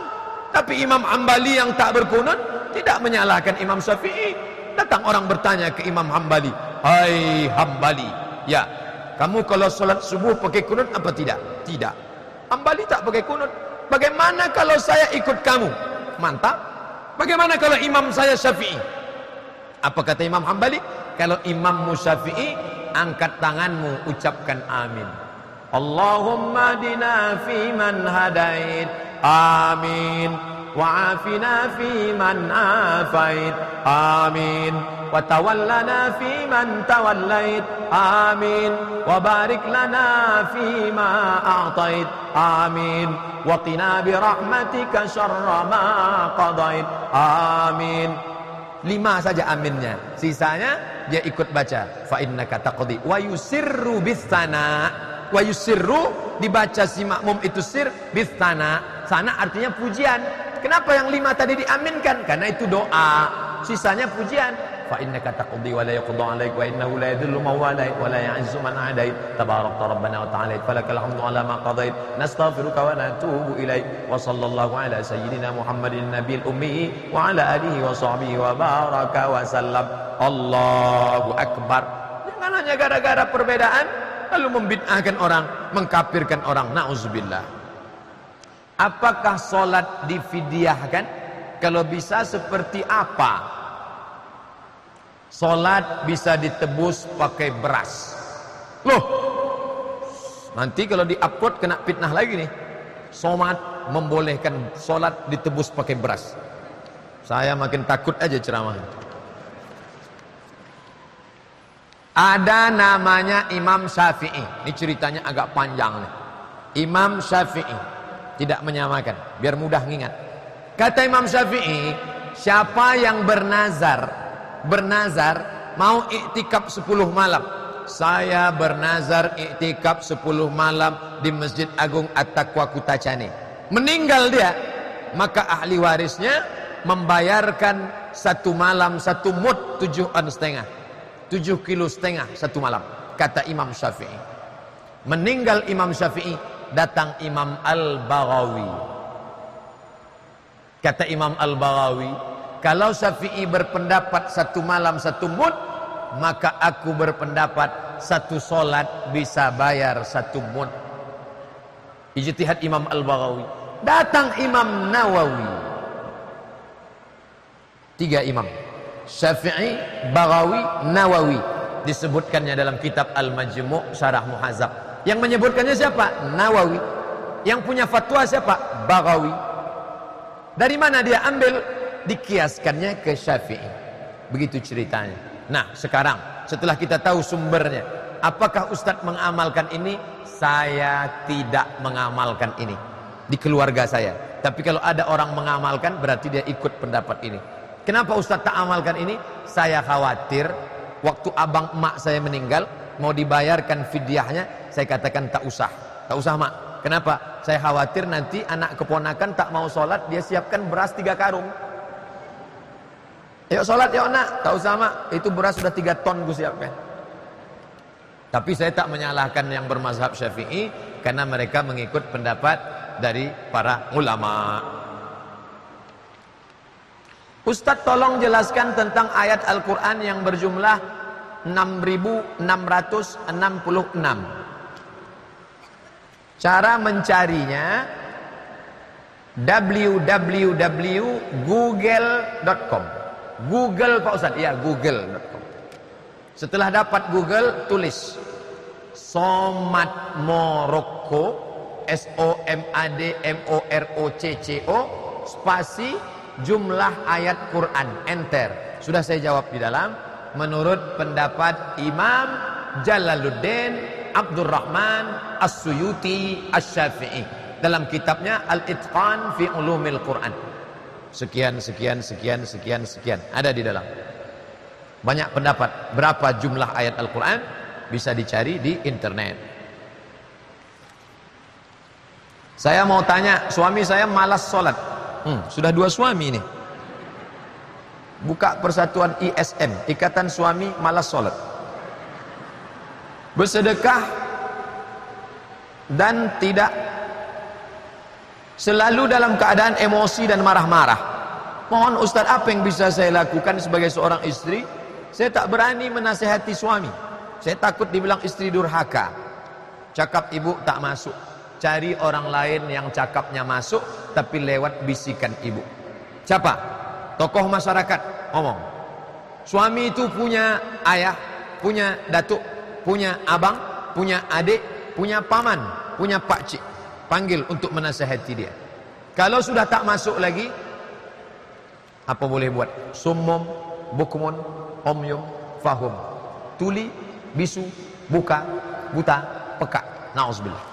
Tapi Imam Hambali yang tak berkunut tidak menyalahkan Imam Syafi'i. Datang orang bertanya ke Imam Hambali, "Hai Hambali, ya, kamu kalau sholat subuh pakai kunut apa tidak?" "Tidak." Hambali tak pakai kunut. "Bagaimana kalau saya ikut kamu?" "Mantap." "Bagaimana kalau imam saya Syafi'i?" Apa kata Imam Hambali? "Kalau imammu Syafi'i, angkat tanganmu, ucapkan amin. Allahumma dina fi man hadait, amin. Wa'afina fi man afait, amin. Wa tawallana fi man tawallait, amin. Wa barik lana fi ma a'tait, amin. Wa qina bi rahmatika syarra ma qadait, amin." 5 saja aminnya, sisanya dia ikut baca fa innaka taqdi wa yusirru bis-sana. Wa yusirru dibaca si makmum itu sir bis-sana. Sana artinya pujian. Kenapa yang 5 tadi diaminkan? Karena itu doa, sisanya pujian. Fa innaka taqdi wa la yuqda 'alaik wa innahu la yadhillu man walait wa la ya'izzu man 'adait tabarakta rabbana wa ta'ala falakal hamdu 'ala ma qadait nastaghfiruka wa natubu ilaik wa sallallahu ala sayyidina Muhammadin nabiyil ummi wa ala alihi wa sahbihi wa baraka wa sallam. Allahu akbar. Jangan hanya gara-gara perbedaan lalu membid'ahkan orang, mengkafirkan orang. Nauzubillah. Apakah salat difidyahkan? Kalau bisa seperti apa? Solat bisa ditebus pakai beras. Loh, nanti kalau di-upload kena fitnah lagi nih. Somad membolehkan solat ditebus pakai beras. Saya makin takut aja ceramah. Ada namanya Imam Syafi'i. Ini ceritanya agak panjang nih. Imam Syafi'i tidak menyamakan, biar mudah ngingat. Kata Imam Syafi'i, siapa yang bernazar mau iktikaf 10 malam. Saya bernazar iktikaf 10 malam di Masjid Agung At-Taqwa Kutacane. Meninggal dia, maka ahli warisnya membayarkan 1 malam 1 mud 7,5 kilo satu malam. Kata Imam Syafi'i. Meninggal Imam Syafi'i, datang Imam Al-Baghawi. Kata Imam Al-Baghawi, kalau Syafi'i berpendapat 1 malam 1 mud, maka aku berpendapat 1 solat bisa bayar 1 mud. Ijtihad Imam Al-Baghawi. Datang Imam Nawawi. 3 imam, Syafi'i, Baghawi, Nawawi. Disebutkannya dalam kitab Al-Majmu' Syarah Muhadzab. Yang menyebutkannya siapa? Nawawi. Yang punya fatwa siapa? Baghawi. Dari mana dia ambil? Dikiaskannya ke Syafi'i. Begitu ceritanya. Nah, sekarang setelah kita tahu sumbernya, apakah Ustadz mengamalkan ini? Saya tidak mengamalkan ini di keluarga saya. Tapi kalau ada orang mengamalkan, berarti dia ikut pendapat ini. Kenapa Ustadz tak amalkan ini? Saya khawatir waktu abang emak saya meninggal, mau dibayarkan fidyahnya, saya katakan tak usah mak. Kenapa? Saya khawatir nanti anak keponakan tak mau sholat, dia siapkan beras 3 karung. Yuk sholat yuk nak, tak usah mak, itu beras sudah 3 ton gue siapkan. Tapi saya tak menyalahkan yang bermazhab Syafi'i, karena mereka mengikut pendapat dari para ulama. Ustadz tolong jelaskan tentang ayat Al-Quran yang berjumlah 6.666. Cara mencarinya www.google.com. Google Pak Ustadz, ya google.com. Setelah dapat Google, tulis Somad Morocco, SOMADMOROCCO spasi jumlah ayat Quran, enter. Sudah saya jawab di dalam, menurut pendapat Imam Jalaluddin Abdurrahman As-Suyuti Asy-Syafi'i dalam kitabnya Al-Itqan fi Ulumil Quran. Sekian ada di dalam. Banyak pendapat berapa jumlah ayat Al-Quran, bisa dicari di internet. Saya mau tanya, suami saya malas sholat. Sudah 2 suami ini. Buka persatuan ISM, Ikatan Suami Malas Sholat. Bersedekah dan tidak Selalu dalam keadaan emosi dan marah-marah. Mohon Ustaz, apa yang bisa saya lakukan sebagai seorang istri? Saya tak berani menasihati suami. Saya takut dibilang istri durhaka. Cakap ibu tak masuk. Cari orang lain yang cakapnya masuk, tapi lewat bisikan ibu. Siapa? Tokoh masyarakat ngomong. Suami itu punya ayah, punya datuk, punya abang, punya adik, punya paman, punya pakcik. Panggil untuk menasihati dia. Kalau sudah tak masuk lagi, apa boleh buat? Summum, bukmun, umyum, fahum. Tuli, bisu, buka, buta, peka. Na'udzubillah.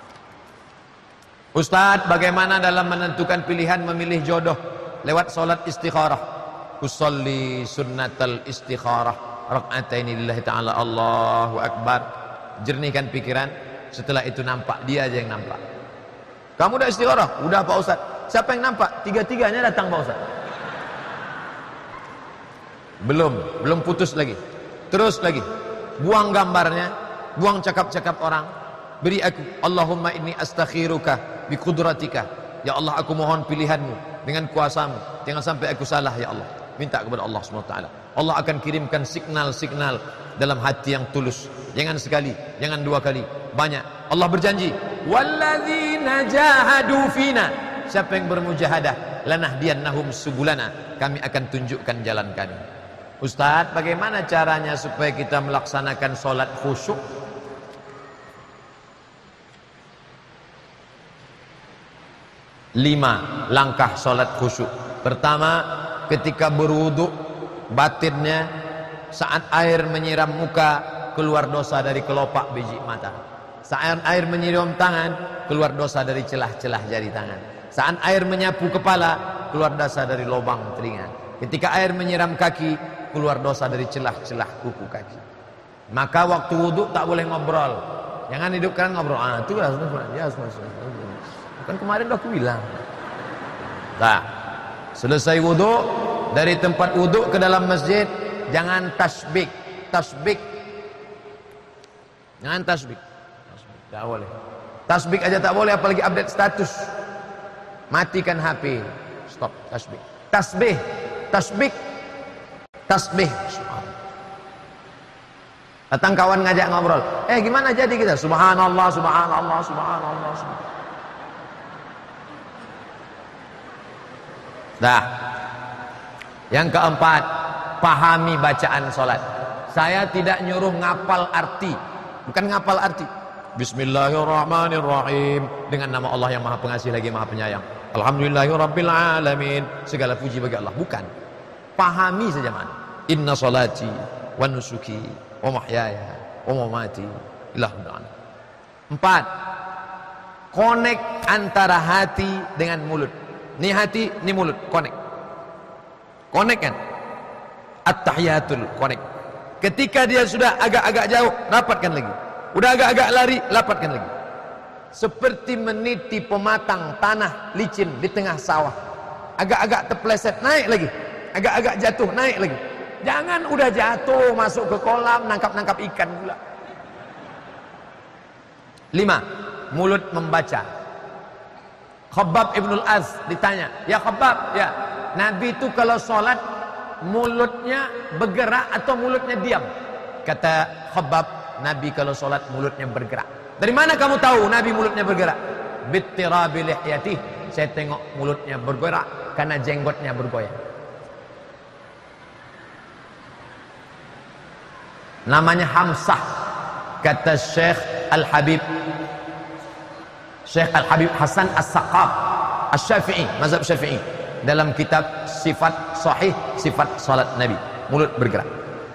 Ustaz, bagaimana dalam menentukan pilihan memilih jodoh? Lewat solat istikharah. Usalli sunnatal istikharah rak'ataini lillahi ta'ala, Allahu Akbar. Jernihkan pikiran. Setelah itu nampak, dia aja yang nampak. Kamu udah istikharah? Udah Pak Ustaz. Siapa yang nampak? Tiga-tiganya datang Pak Ustaz. Belum putus lagi. Terus lagi. Buang gambarnya, buang cakap-cakap orang. Beri aku, Allahumma inni astakhiruka bi qudratika. Ya Allah, aku mohon pilihanmu dengan kuasamu. Jangan sampai aku salah ya Allah. Minta kepada Allah SWT. Allah akan kirimkan signal-signal dalam hati yang tulus. Jangan sekali, jangan dua kali, banyak. Allah berjanji, walladzina jahadu fina. Siapa yang bermujahadah, lanahdiyannahum subulana. Kami akan tunjukkan jalan kami. Ustaz, bagaimana caranya supaya kita melaksanakan solat khusyuk? Lima langkah solat khusyuk. Pertama, ketika berwudu, batinnya saat air menyiram muka, keluar dosa dari kelopak biji mata. Saat air menyiram tangan, keluar dosa dari celah-celah jari tangan. Saat air menyapu kepala, keluar dosa dari lubang telinga. Ketika air menyiram kaki, keluar dosa dari celah-celah kuku kaki. Maka waktu wudu tak boleh ngobrol. Jangan hidupkan ngobrol. Itu harus kan kemarin udah aku bilang. Nah, selesai wudu, dari tempat wudu ke dalam masjid, jangan tasbih. Jangan tasbih. Tak boleh. Tasbih aja tak boleh, apalagi update status. Matikan HP. Stop tasbih. Tasbih. Datang kawan ngajak ngobrol. Gimana jadi kita? Subhanallah. Dah. Yang keempat, pahami bacaan solat. Saya tidak nyuruh ngapal arti. Bukan ngapal arti. Bismillahirrahmanirrahim. Dengan nama Allah yang Maha Pengasih lagi Maha Penyayang. Alhamdulillahirabbil alamin. Segala puji bagi Allah. Bukan. Pahami saja mana. Inna salati wa nusuki wa mahyaya wa mamati lillahi. 4. Connect antara hati dengan mulut. Ni hati, ni mulut, connect kan? At-tahiyatul, connect. Ketika dia sudah agak-agak jauh, rapatkan lagi. Udah agak-agak lari, rapatkan lagi. Seperti meniti pematang tanah licin di tengah sawah. Agak-agak terpleset, naik lagi. Agak-agak jatuh, naik lagi. Jangan udah jatuh, masuk ke kolam, nangkap-nangkap ikan pula. 5. Mulut membaca. Khabbab Ibnul Az ditanya, ya Khabbab, ya, Nabi itu kalau sholat mulutnya bergerak atau mulutnya diam? Kata Khabbab, Nabi kalau sholat mulutnya bergerak. Dari mana kamu tahu Nabi mulutnya bergerak? Bittirabi lihyatih. Saya tengok mulutnya bergerak karena jenggotnya bergoyang. Namanya Hamsah. Kata Syekh Al-Habib Hasan As-Saqaf Asy-Syafi'i, mazhab Syafi'i, dalam kitab Sifat Sahih, Sifat Salat Nabi, mulut bergerak.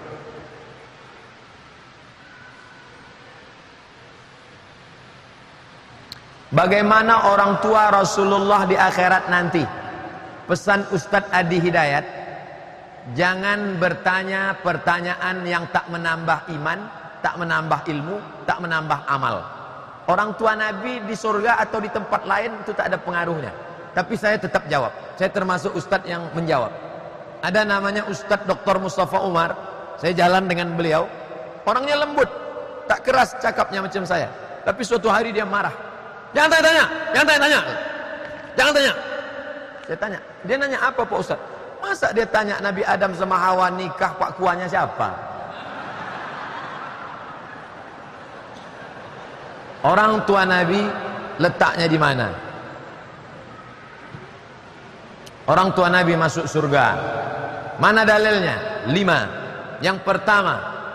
Bagaimana orang tua Rasulullah di akhirat nanti? Pesan Ustadz Adi Hidayat, jangan bertanya pertanyaan yang tak menambah iman, tak menambah ilmu, tak menambah amal. Orang tua Nabi di surga atau di tempat lain itu tak ada pengaruhnya. Tapi saya tetap jawab. Saya termasuk Ustadz yang menjawab. Ada namanya Ustadz Dr. Mustafa Umar. Saya jalan dengan beliau. Orangnya lembut, tak keras cakapnya macam saya. Tapi suatu hari dia marah. Jangan tanya-tanya. Jangan tanya. Saya tanya. Dia nanya apa Pak Ustaz? Masa dia tanya Nabi Adam sama Hawa nikah, Pak Kuahnya siapa? Orang tua Nabi letaknya di mana? Orang tua Nabi masuk surga. Mana dalilnya? 5. Yang pertama,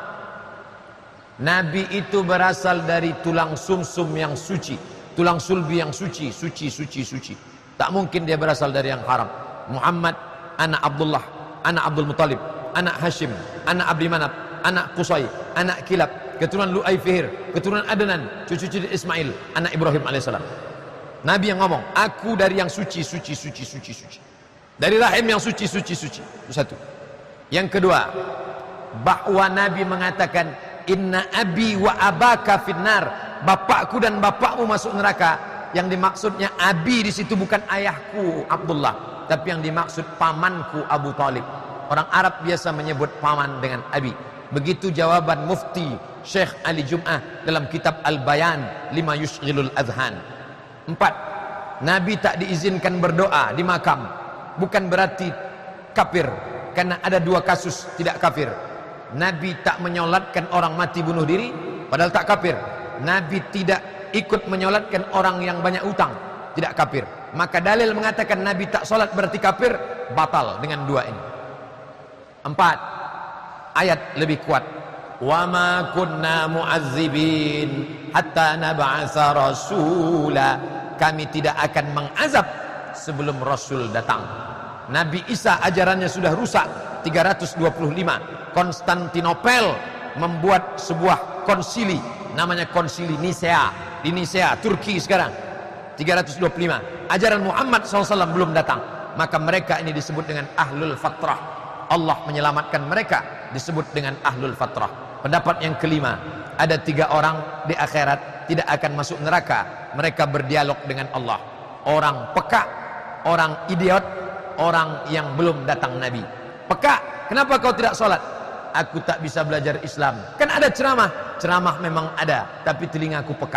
Nabi itu berasal dari tulang sumsum yang suci, tulang sulbi yang suci. Tak mungkin dia berasal dari yang haram. Muhammad anak Abdullah, anak Abdul Muttalib, anak Hashim, anak Abdi Manaf, anak Qusay, anak Kilab, keturunan Lu'ay Fihir, keturunan Adnan, cucu-cucu Ismail, anak Ibrahim alaihissalam. Nabi yang ngomong, aku dari yang suci. Dari rahim yang suci. Itu satu. Yang kedua, bahwa Nabi mengatakan, inna abi wa abaka finnar, bapakku dan bapakmu masuk neraka. Yang dimaksudnya abi di situ bukan ayahku Abdullah, tapi yang dimaksud pamanku Abu Talib. Orang Arab biasa menyebut paman dengan abi. Begitu jawaban Mufti Syekh Ali Jum'ah dalam kitab Al-Bayan lima yushghilul adhan. 4. Nabi tak diizinkan berdoa di makam. Bukan berarti kafir, karena ada 2 kasus tidak kafir. Nabi tak menyolatkan orang mati bunuh diri, padahal tak kafir. Nabi tidak ikut menyolatkan orang yang banyak utang, tidak kafir. Maka dalil mengatakan Nabi tak solat berarti kafir, batal dengan 2 ini. 4. Ayat lebih kuat. Wa ma kunna mu'azzibin hatta nab'atsa rasula. Kami tidak akan mengazab sebelum Rasul datang. Nabi Isa ajarannya sudah rusak 325. Konstantinopel membuat sebuah konsili, namanya konsili Nisea, di Nisea, Turki sekarang. 325. Ajaran Muhammad SAW belum datang. Maka mereka ini disebut dengan Ahlul Fatrah. Allah menyelamatkan mereka, disebut dengan Ahlul Fatrah. Pendapat yang kelima, ada 3 orang di akhirat tidak akan masuk neraka. Mereka berdialog dengan Allah. Orang peka, orang idiot, orang yang belum datang Nabi. Peka, kenapa kau tidak sholat? Aku tak bisa belajar Islam. Kan ada ceramah. Ceramah memang ada, tapi telingaku peka.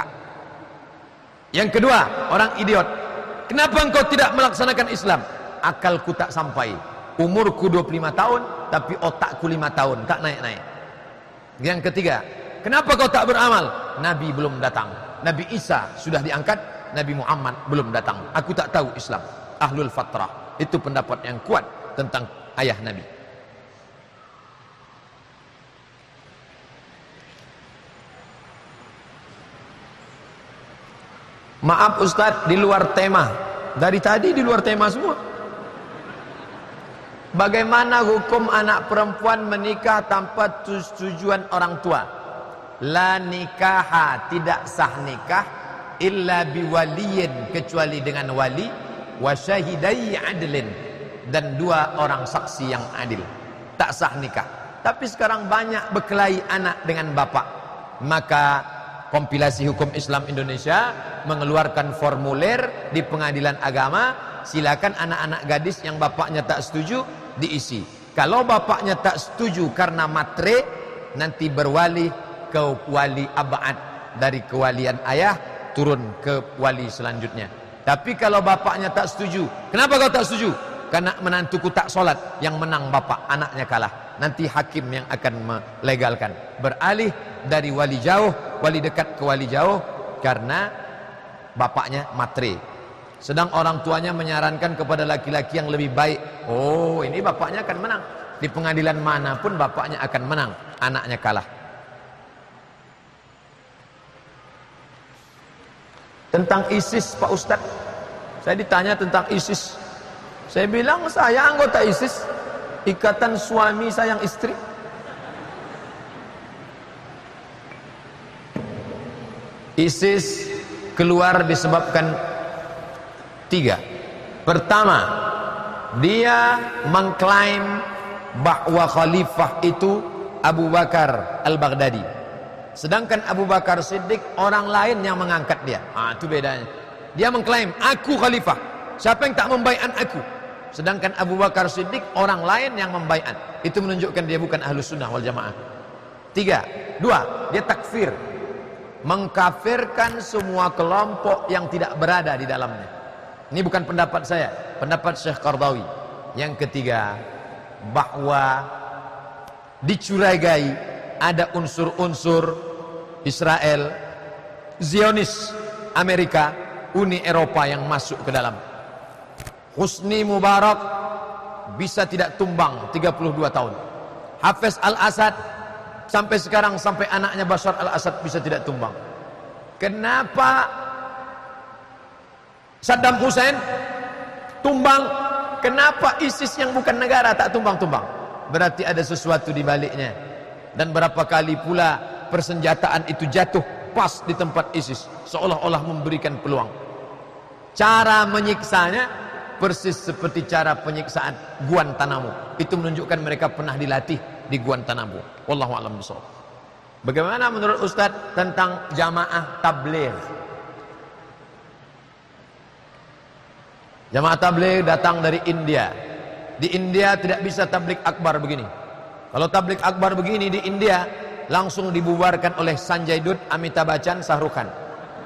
Yang kedua, orang idiot. Kenapa engkau tidak melaksanakan Islam? Akalku tak sampai. Umurku 25 tahun, tapi otakku 5 tahun, tak naik-naik. Yang ketiga, kenapa kau tak beramal? Nabi belum datang. Nabi Isa sudah diangkat, Nabi Muhammad belum datang. Aku tak tahu Islam. Ahlul Fatrah. Itu pendapat yang kuat tentang ayah Nabi. Maaf Ustadz, di luar tema. Dari tadi di luar tema semua. Bagaimana hukum anak perempuan menikah tanpa tujuan orang tua? La nikaha, tidak sah nikah illa biwaliyin, kecuali dengan wali, wa syahidai adlin, dan 2 orang saksi yang adil. Tak sah nikah. Tapi sekarang banyak berkelahi anak dengan bapak. Maka kompilasi hukum Islam Indonesia mengeluarkan formulir di pengadilan agama. Silakan anak-anak gadis yang bapaknya tak setuju diisi. Kalau bapaknya tak setuju karena matre, nanti berwali ke wali abad, dari kewalian ayah turun ke wali selanjutnya. Tapi kalau bapaknya tak setuju, kenapa kau tak setuju? Karena menantuku tak sholat, yang menang bapak, anaknya kalah. Nanti hakim yang akan melegalkan. Beralih dari wali jauh, wali dekat ke wali jauh, karena bapaknya matre. Sedang orang tuanya menyarankan kepada laki-laki yang lebih baik. Oh, ini bapaknya akan menang. Di pengadilan manapun bapaknya akan menang, anaknya kalah. Tentang ISIS Pak Ustadz, saya ditanya tentang ISIS. Saya bilang saya anggota ISIS, Ikatan Suami Sayang Istri. ISIS keluar disebabkan 3. Pertama, dia mengklaim bahwa khalifah itu Abu Bakar Al-Baghdadi. Sedangkan Abu Bakar Siddiq orang lain yang mengangkat dia. Itu bedanya. Dia mengklaim, aku khalifah. Siapa yang tak membaiat aku? Sedangkan Abu Bakar Siddiq orang lain yang membaiat. Itu menunjukkan dia bukan Ahlus Sunnah wal Jamaah. 3. 2. Dia takfir. Mengkafirkan semua kelompok yang tidak berada di dalamnya. Ini bukan pendapat saya, pendapat Syekh Qardawi. Yang ketiga, bahwa dicurigai ada unsur-unsur Israel, Zionis, Amerika, Uni Eropa yang masuk ke dalam. Husni Mubarak bisa tidak tumbang 32 tahun. Hafez Al-Assad sampai sekarang, sampai anaknya Bashar Al-Assad bisa tidak tumbang. Kenapa Saddam Hussein tumbang? Kenapa ISIS yang bukan negara tak tumbang-tumbang? Berarti ada sesuatu di baliknya. Dan berapa kali pula persenjataan itu jatuh pas di tempat ISIS, seolah-olah memberikan peluang. Cara menyiksanya persis seperti cara penyiksaan Guantanamo. Itu menunjukkan mereka pernah dilatih di Guantanamo. Wallahu a'lam bishawab. Bagaimana menurut Ustaz tentang jamaah tabligh? Jamaah tabligh datang dari India. Di India tidak bisa tabligh akbar begini. Kalau tabligh akbar begini di India langsung dibubarkan oleh Sanjay Dutt, Amitabh Bachchan, Shah Rukh Khan.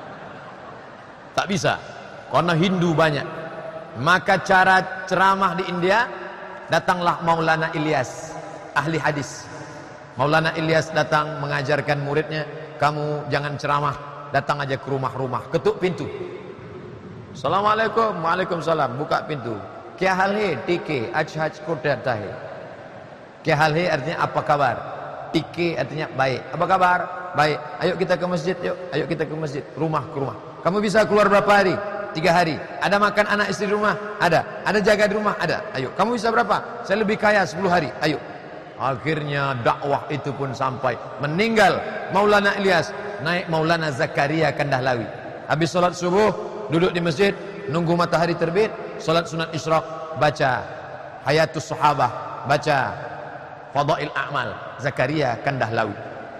Tak bisa, karena Hindu banyak. Maka cara ceramah di India, datanglah Maulana Ilyas, ahli hadis. Maulana Ilyas datang mengajarkan muridnya, kamu jangan ceramah, datang aja ke rumah-rumah, ketuk pintu. Assalamualaikum, waalaikumsalam, buka pintu. Kya hal hai? Tike, aj koda tahe. Kya hal hai artinya apa kabar? Tike artinya baik. Apa kabar? Baik. Ayo kita ke masjid, yuk. Ayo kita ke masjid, rumah ke rumah. Kamu bisa keluar berapa hari? 3 hari. Ada makan anak istri di rumah? Ada. Ada jaga di rumah? Ada. Ayo. Kamu bisa berapa? Saya lebih kaya 10 hari. Ayo. Akhirnya dakwah itu pun sampai. Meninggal Maulana Ilyas, naik Maulana Zakaria Kandahlawi. Habis salat subuh, duduk di masjid, nunggu matahari terbit, salat sunat Isyraq, baca Hayatus Sahabah, baca Fadail A'mal, Zakaria Kandahlawi.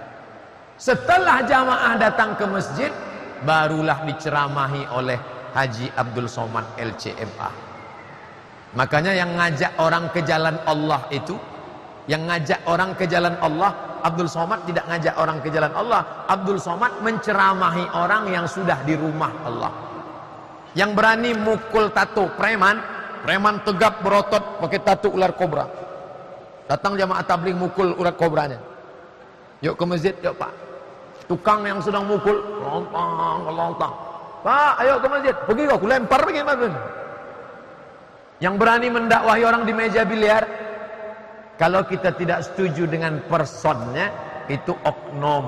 Setelah jamaah datang ke masjid, barulah diceramahi oleh Haji Abdul Somad LCMA. Makanya yang ngajak orang ke jalan Allah itu, yang ngajak orang ke jalan Allah, Abdul Somad tidak ngajak orang ke jalan Allah. Abdul Somad menceramahi orang yang sudah di rumah Allah. Yang berani mukul tato preman, preman tegap berotot pakai tato ular kobra. Datang jamaah tabligh mukul ular kobranya. Yuk ke masjid, yuk Pak. Tukang yang sedang mukul, lontang. Pak, ayo ke masjid. Pergi kau, aku lempar pergi masjid. Yang berani mendakwahi orang di meja biliar, kalau kita tidak setuju dengan personnya, itu oknum.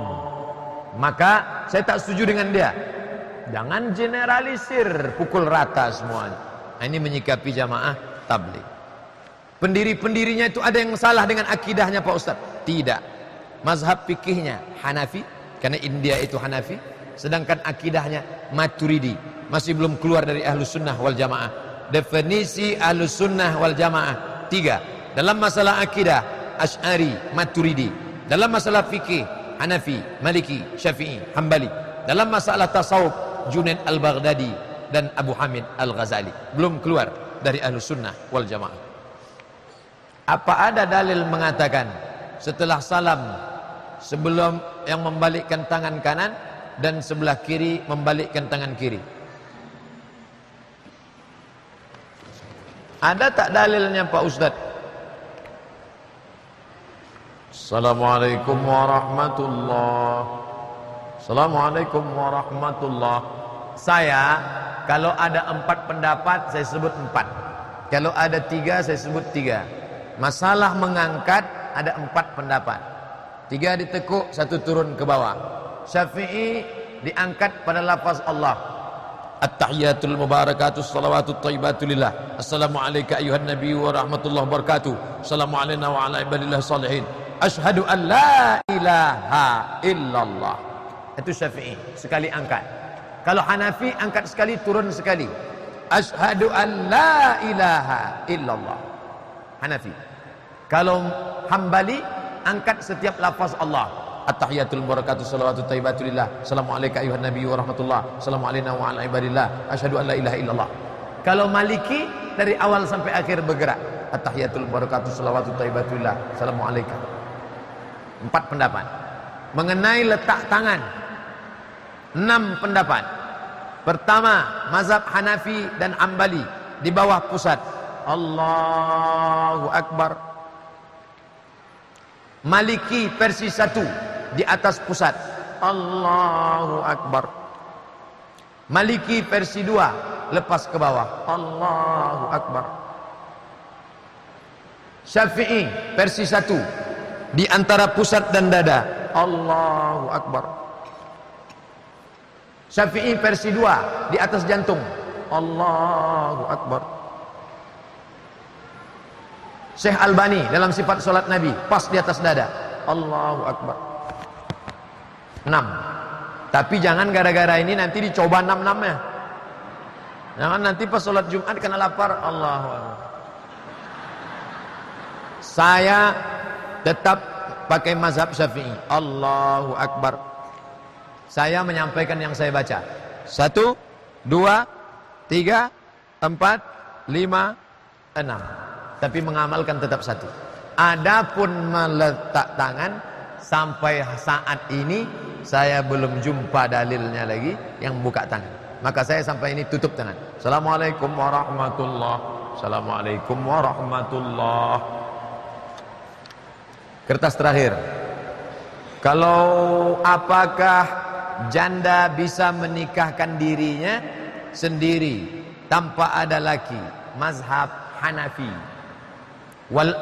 Maka saya tak setuju dengan dia. Jangan generalisir, pukul rata semuanya. Nah, ini menyikapi jamaah tabligh. Pendiri-pendirinya itu ada yang salah dengan akidahnya Pak Ustaz? Tidak. Mazhab fikihnya Hanafi, karena India itu Hanafi. Sedangkan akidahnya Maturidi. Masih belum keluar dari Ahlus Sunnah wal Jamaah. Definisi Ahlus Sunnah wal Jamaah 3. Dalam masalah akidah, Asy'ari, Maturidi. Dalam masalah fikih, Hanafi, Maliki, Syafi'i, Hambali. Dalam masalah tasawuf, Junaid Al-Baghdadi dan Abu Hamid Al-Ghazali. Belum keluar dari Ahlus Sunnah wal Jamaah. Apa ada dalil mengatakan setelah salam, sebelum yang membalikkan tangan kanan dan sebelah kiri membalikkan tangan kiri? Ada tak dalilnya Pak Ustaz? Assalamualaikum warahmatullahi. Assalamualaikum warahmatullahi. Saya kalau ada 4 pendapat saya sebut 4. Kalau ada 3 saya sebut 3. Masalah mengangkat ada 4 pendapat. 3 ditekuk, 1 turun ke bawah. Syafi'i diangkat pada lafaz Allah. At-tahiyatul mubarakatus salawatut thayyibatulillah. Assalamualaikum ayuhan nabi wa rahmatullahi wabarakatuh. Assalamualaikum wa ala ibadillah salihin. Asyhadu an la ilaha illallah. Itu Syafi'i, sekali angkat. Kalau Hanafi angkat sekali, turun sekali. Asyhadu an la ilaha illallah. Hanafi. Kalau Hambali angkat setiap lafaz Allah. At-tahiyatul mubarakatuh salawatut thayyibatulillah. Assalamualaikum ayuhan nabi wa rahmatullah. Assalamualaikum wa ala ibadillah. Asyhadu an la ilaha illallah. Kalau Maliki dari awal sampai akhir bergerak. At-tahiyatul mubarakatuh salawatut thayyibatulillah. Assalamualaikum. 4 pendapat. Mengenai letak tangan 6 pendapat. Pertama, mazhab Hanafi dan Ambali di bawah pusat. Allahu Akbar. Maliki versi 1 di atas pusat. Allahu Akbar. Maliki versi 2 lepas ke bawah. Allahu Akbar. Syafi'i versi 1 di antara pusat dan dada. Allahu Akbar. Syafi'i versi 2 di atas jantung. Allahu Akbar. Syekh Albani dalam sifat salat Nabi pas di atas dada. Allahu Akbar. 6. Tapi jangan gara-gara ini nanti dicoba 6-6-nya. Jangan nanti pas salat Jumat kena lapar. Allahu Akbar. Saya tetap pakai mazhab Syafi'i. Allahu Akbar. Saya menyampaikan yang saya baca. 1, 2, 3, 4, 5, 6. Tapi mengamalkan tetap 1. Adapun meletak tangan, sampai saat ini saya belum jumpa dalilnya lagi yang buka tangan. Maka saya sampai ini tutup tangan. Assalamualaikum warahmatullahi. Assalamualaikum warahmatullahi. Kertas terakhir. Kalau apakah janda bisa menikahkan dirinya sendiri tanpa ada laki? Mazhab Hanafi. Wal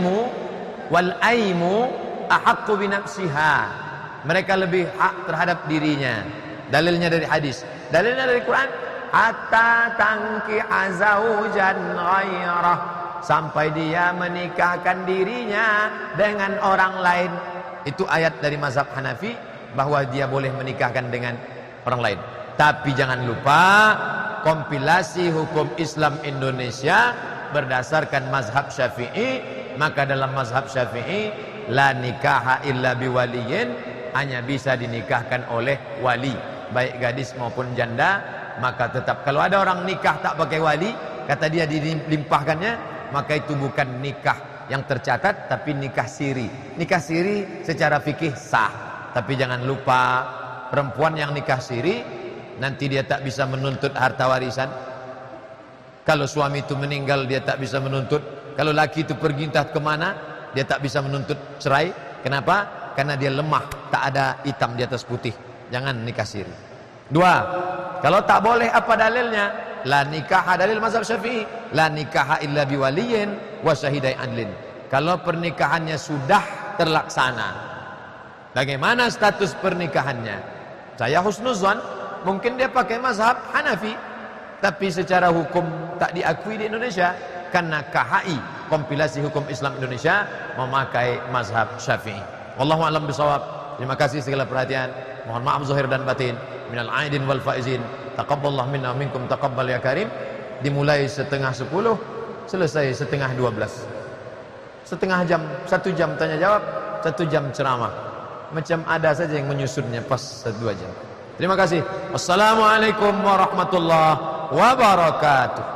aimu ahaqqu bi nafsiha. Mereka lebih hak terhadap dirinya. Dalilnya dari hadis. Dalilnya dari Quran. Hatta tangki azaujan ghairah. Sampai dia menikahkan dirinya dengan orang lain. Itu ayat dari mazhab Hanafi, bahwa dia boleh menikahkan dengan orang lain. Tapi jangan lupa, kompilasi hukum Islam Indonesia berdasarkan mazhab Syafi'i. Maka dalam mazhab Syafi'i, la nikaha illa biwaliyin, hanya bisa dinikahkan oleh wali, baik gadis maupun janda. Maka tetap kalau ada orang nikah tak pakai wali, kata dia dilimpahkannya, maka itu bukan nikah yang tercatat, tapi nikah siri. Nikah siri secara fikih sah. Tapi jangan lupa, perempuan yang nikah siri nanti dia tak bisa menuntut harta warisan. Kalau suami itu meninggal, dia tak bisa menuntut. Kalau laki itu pergi entah kemana, dia tak bisa menuntut cerai. Kenapa? Karena dia lemah, tak ada hitam di atas putih. Jangan nikah siri. 2. Kalau tak boleh, apa dalilnya? La nikaha, dalil mazhab Syafi'i, la nikaha illa biwaliyin wa syahidai adlin. Kalau pernikahannya sudah terlaksana, bagaimana status pernikahannya? Saya husnuzan, mungkin dia pakai mazhab Hanafi, tapi secara hukum tak diakui di Indonesia, karena KHI, kompilasi hukum Islam Indonesia, memakai mazhab Syafi'i. Wallahu a'lam bishawab. Terima kasih segala perhatian. Mohon maaf zahir dan batin. Minal aidin wal faizin. Taqabbalallahu minna minkum taqabbal ya karim. Dimulai 10:30, selesai 11:30. Setengah jam, 1 jam tanya jawab, 1 jam ceramah. Macam ada saja yang menyusunnya pas 2 jam. Terima kasih. Wassalamualaikum warahmatullahi wabarakatuh.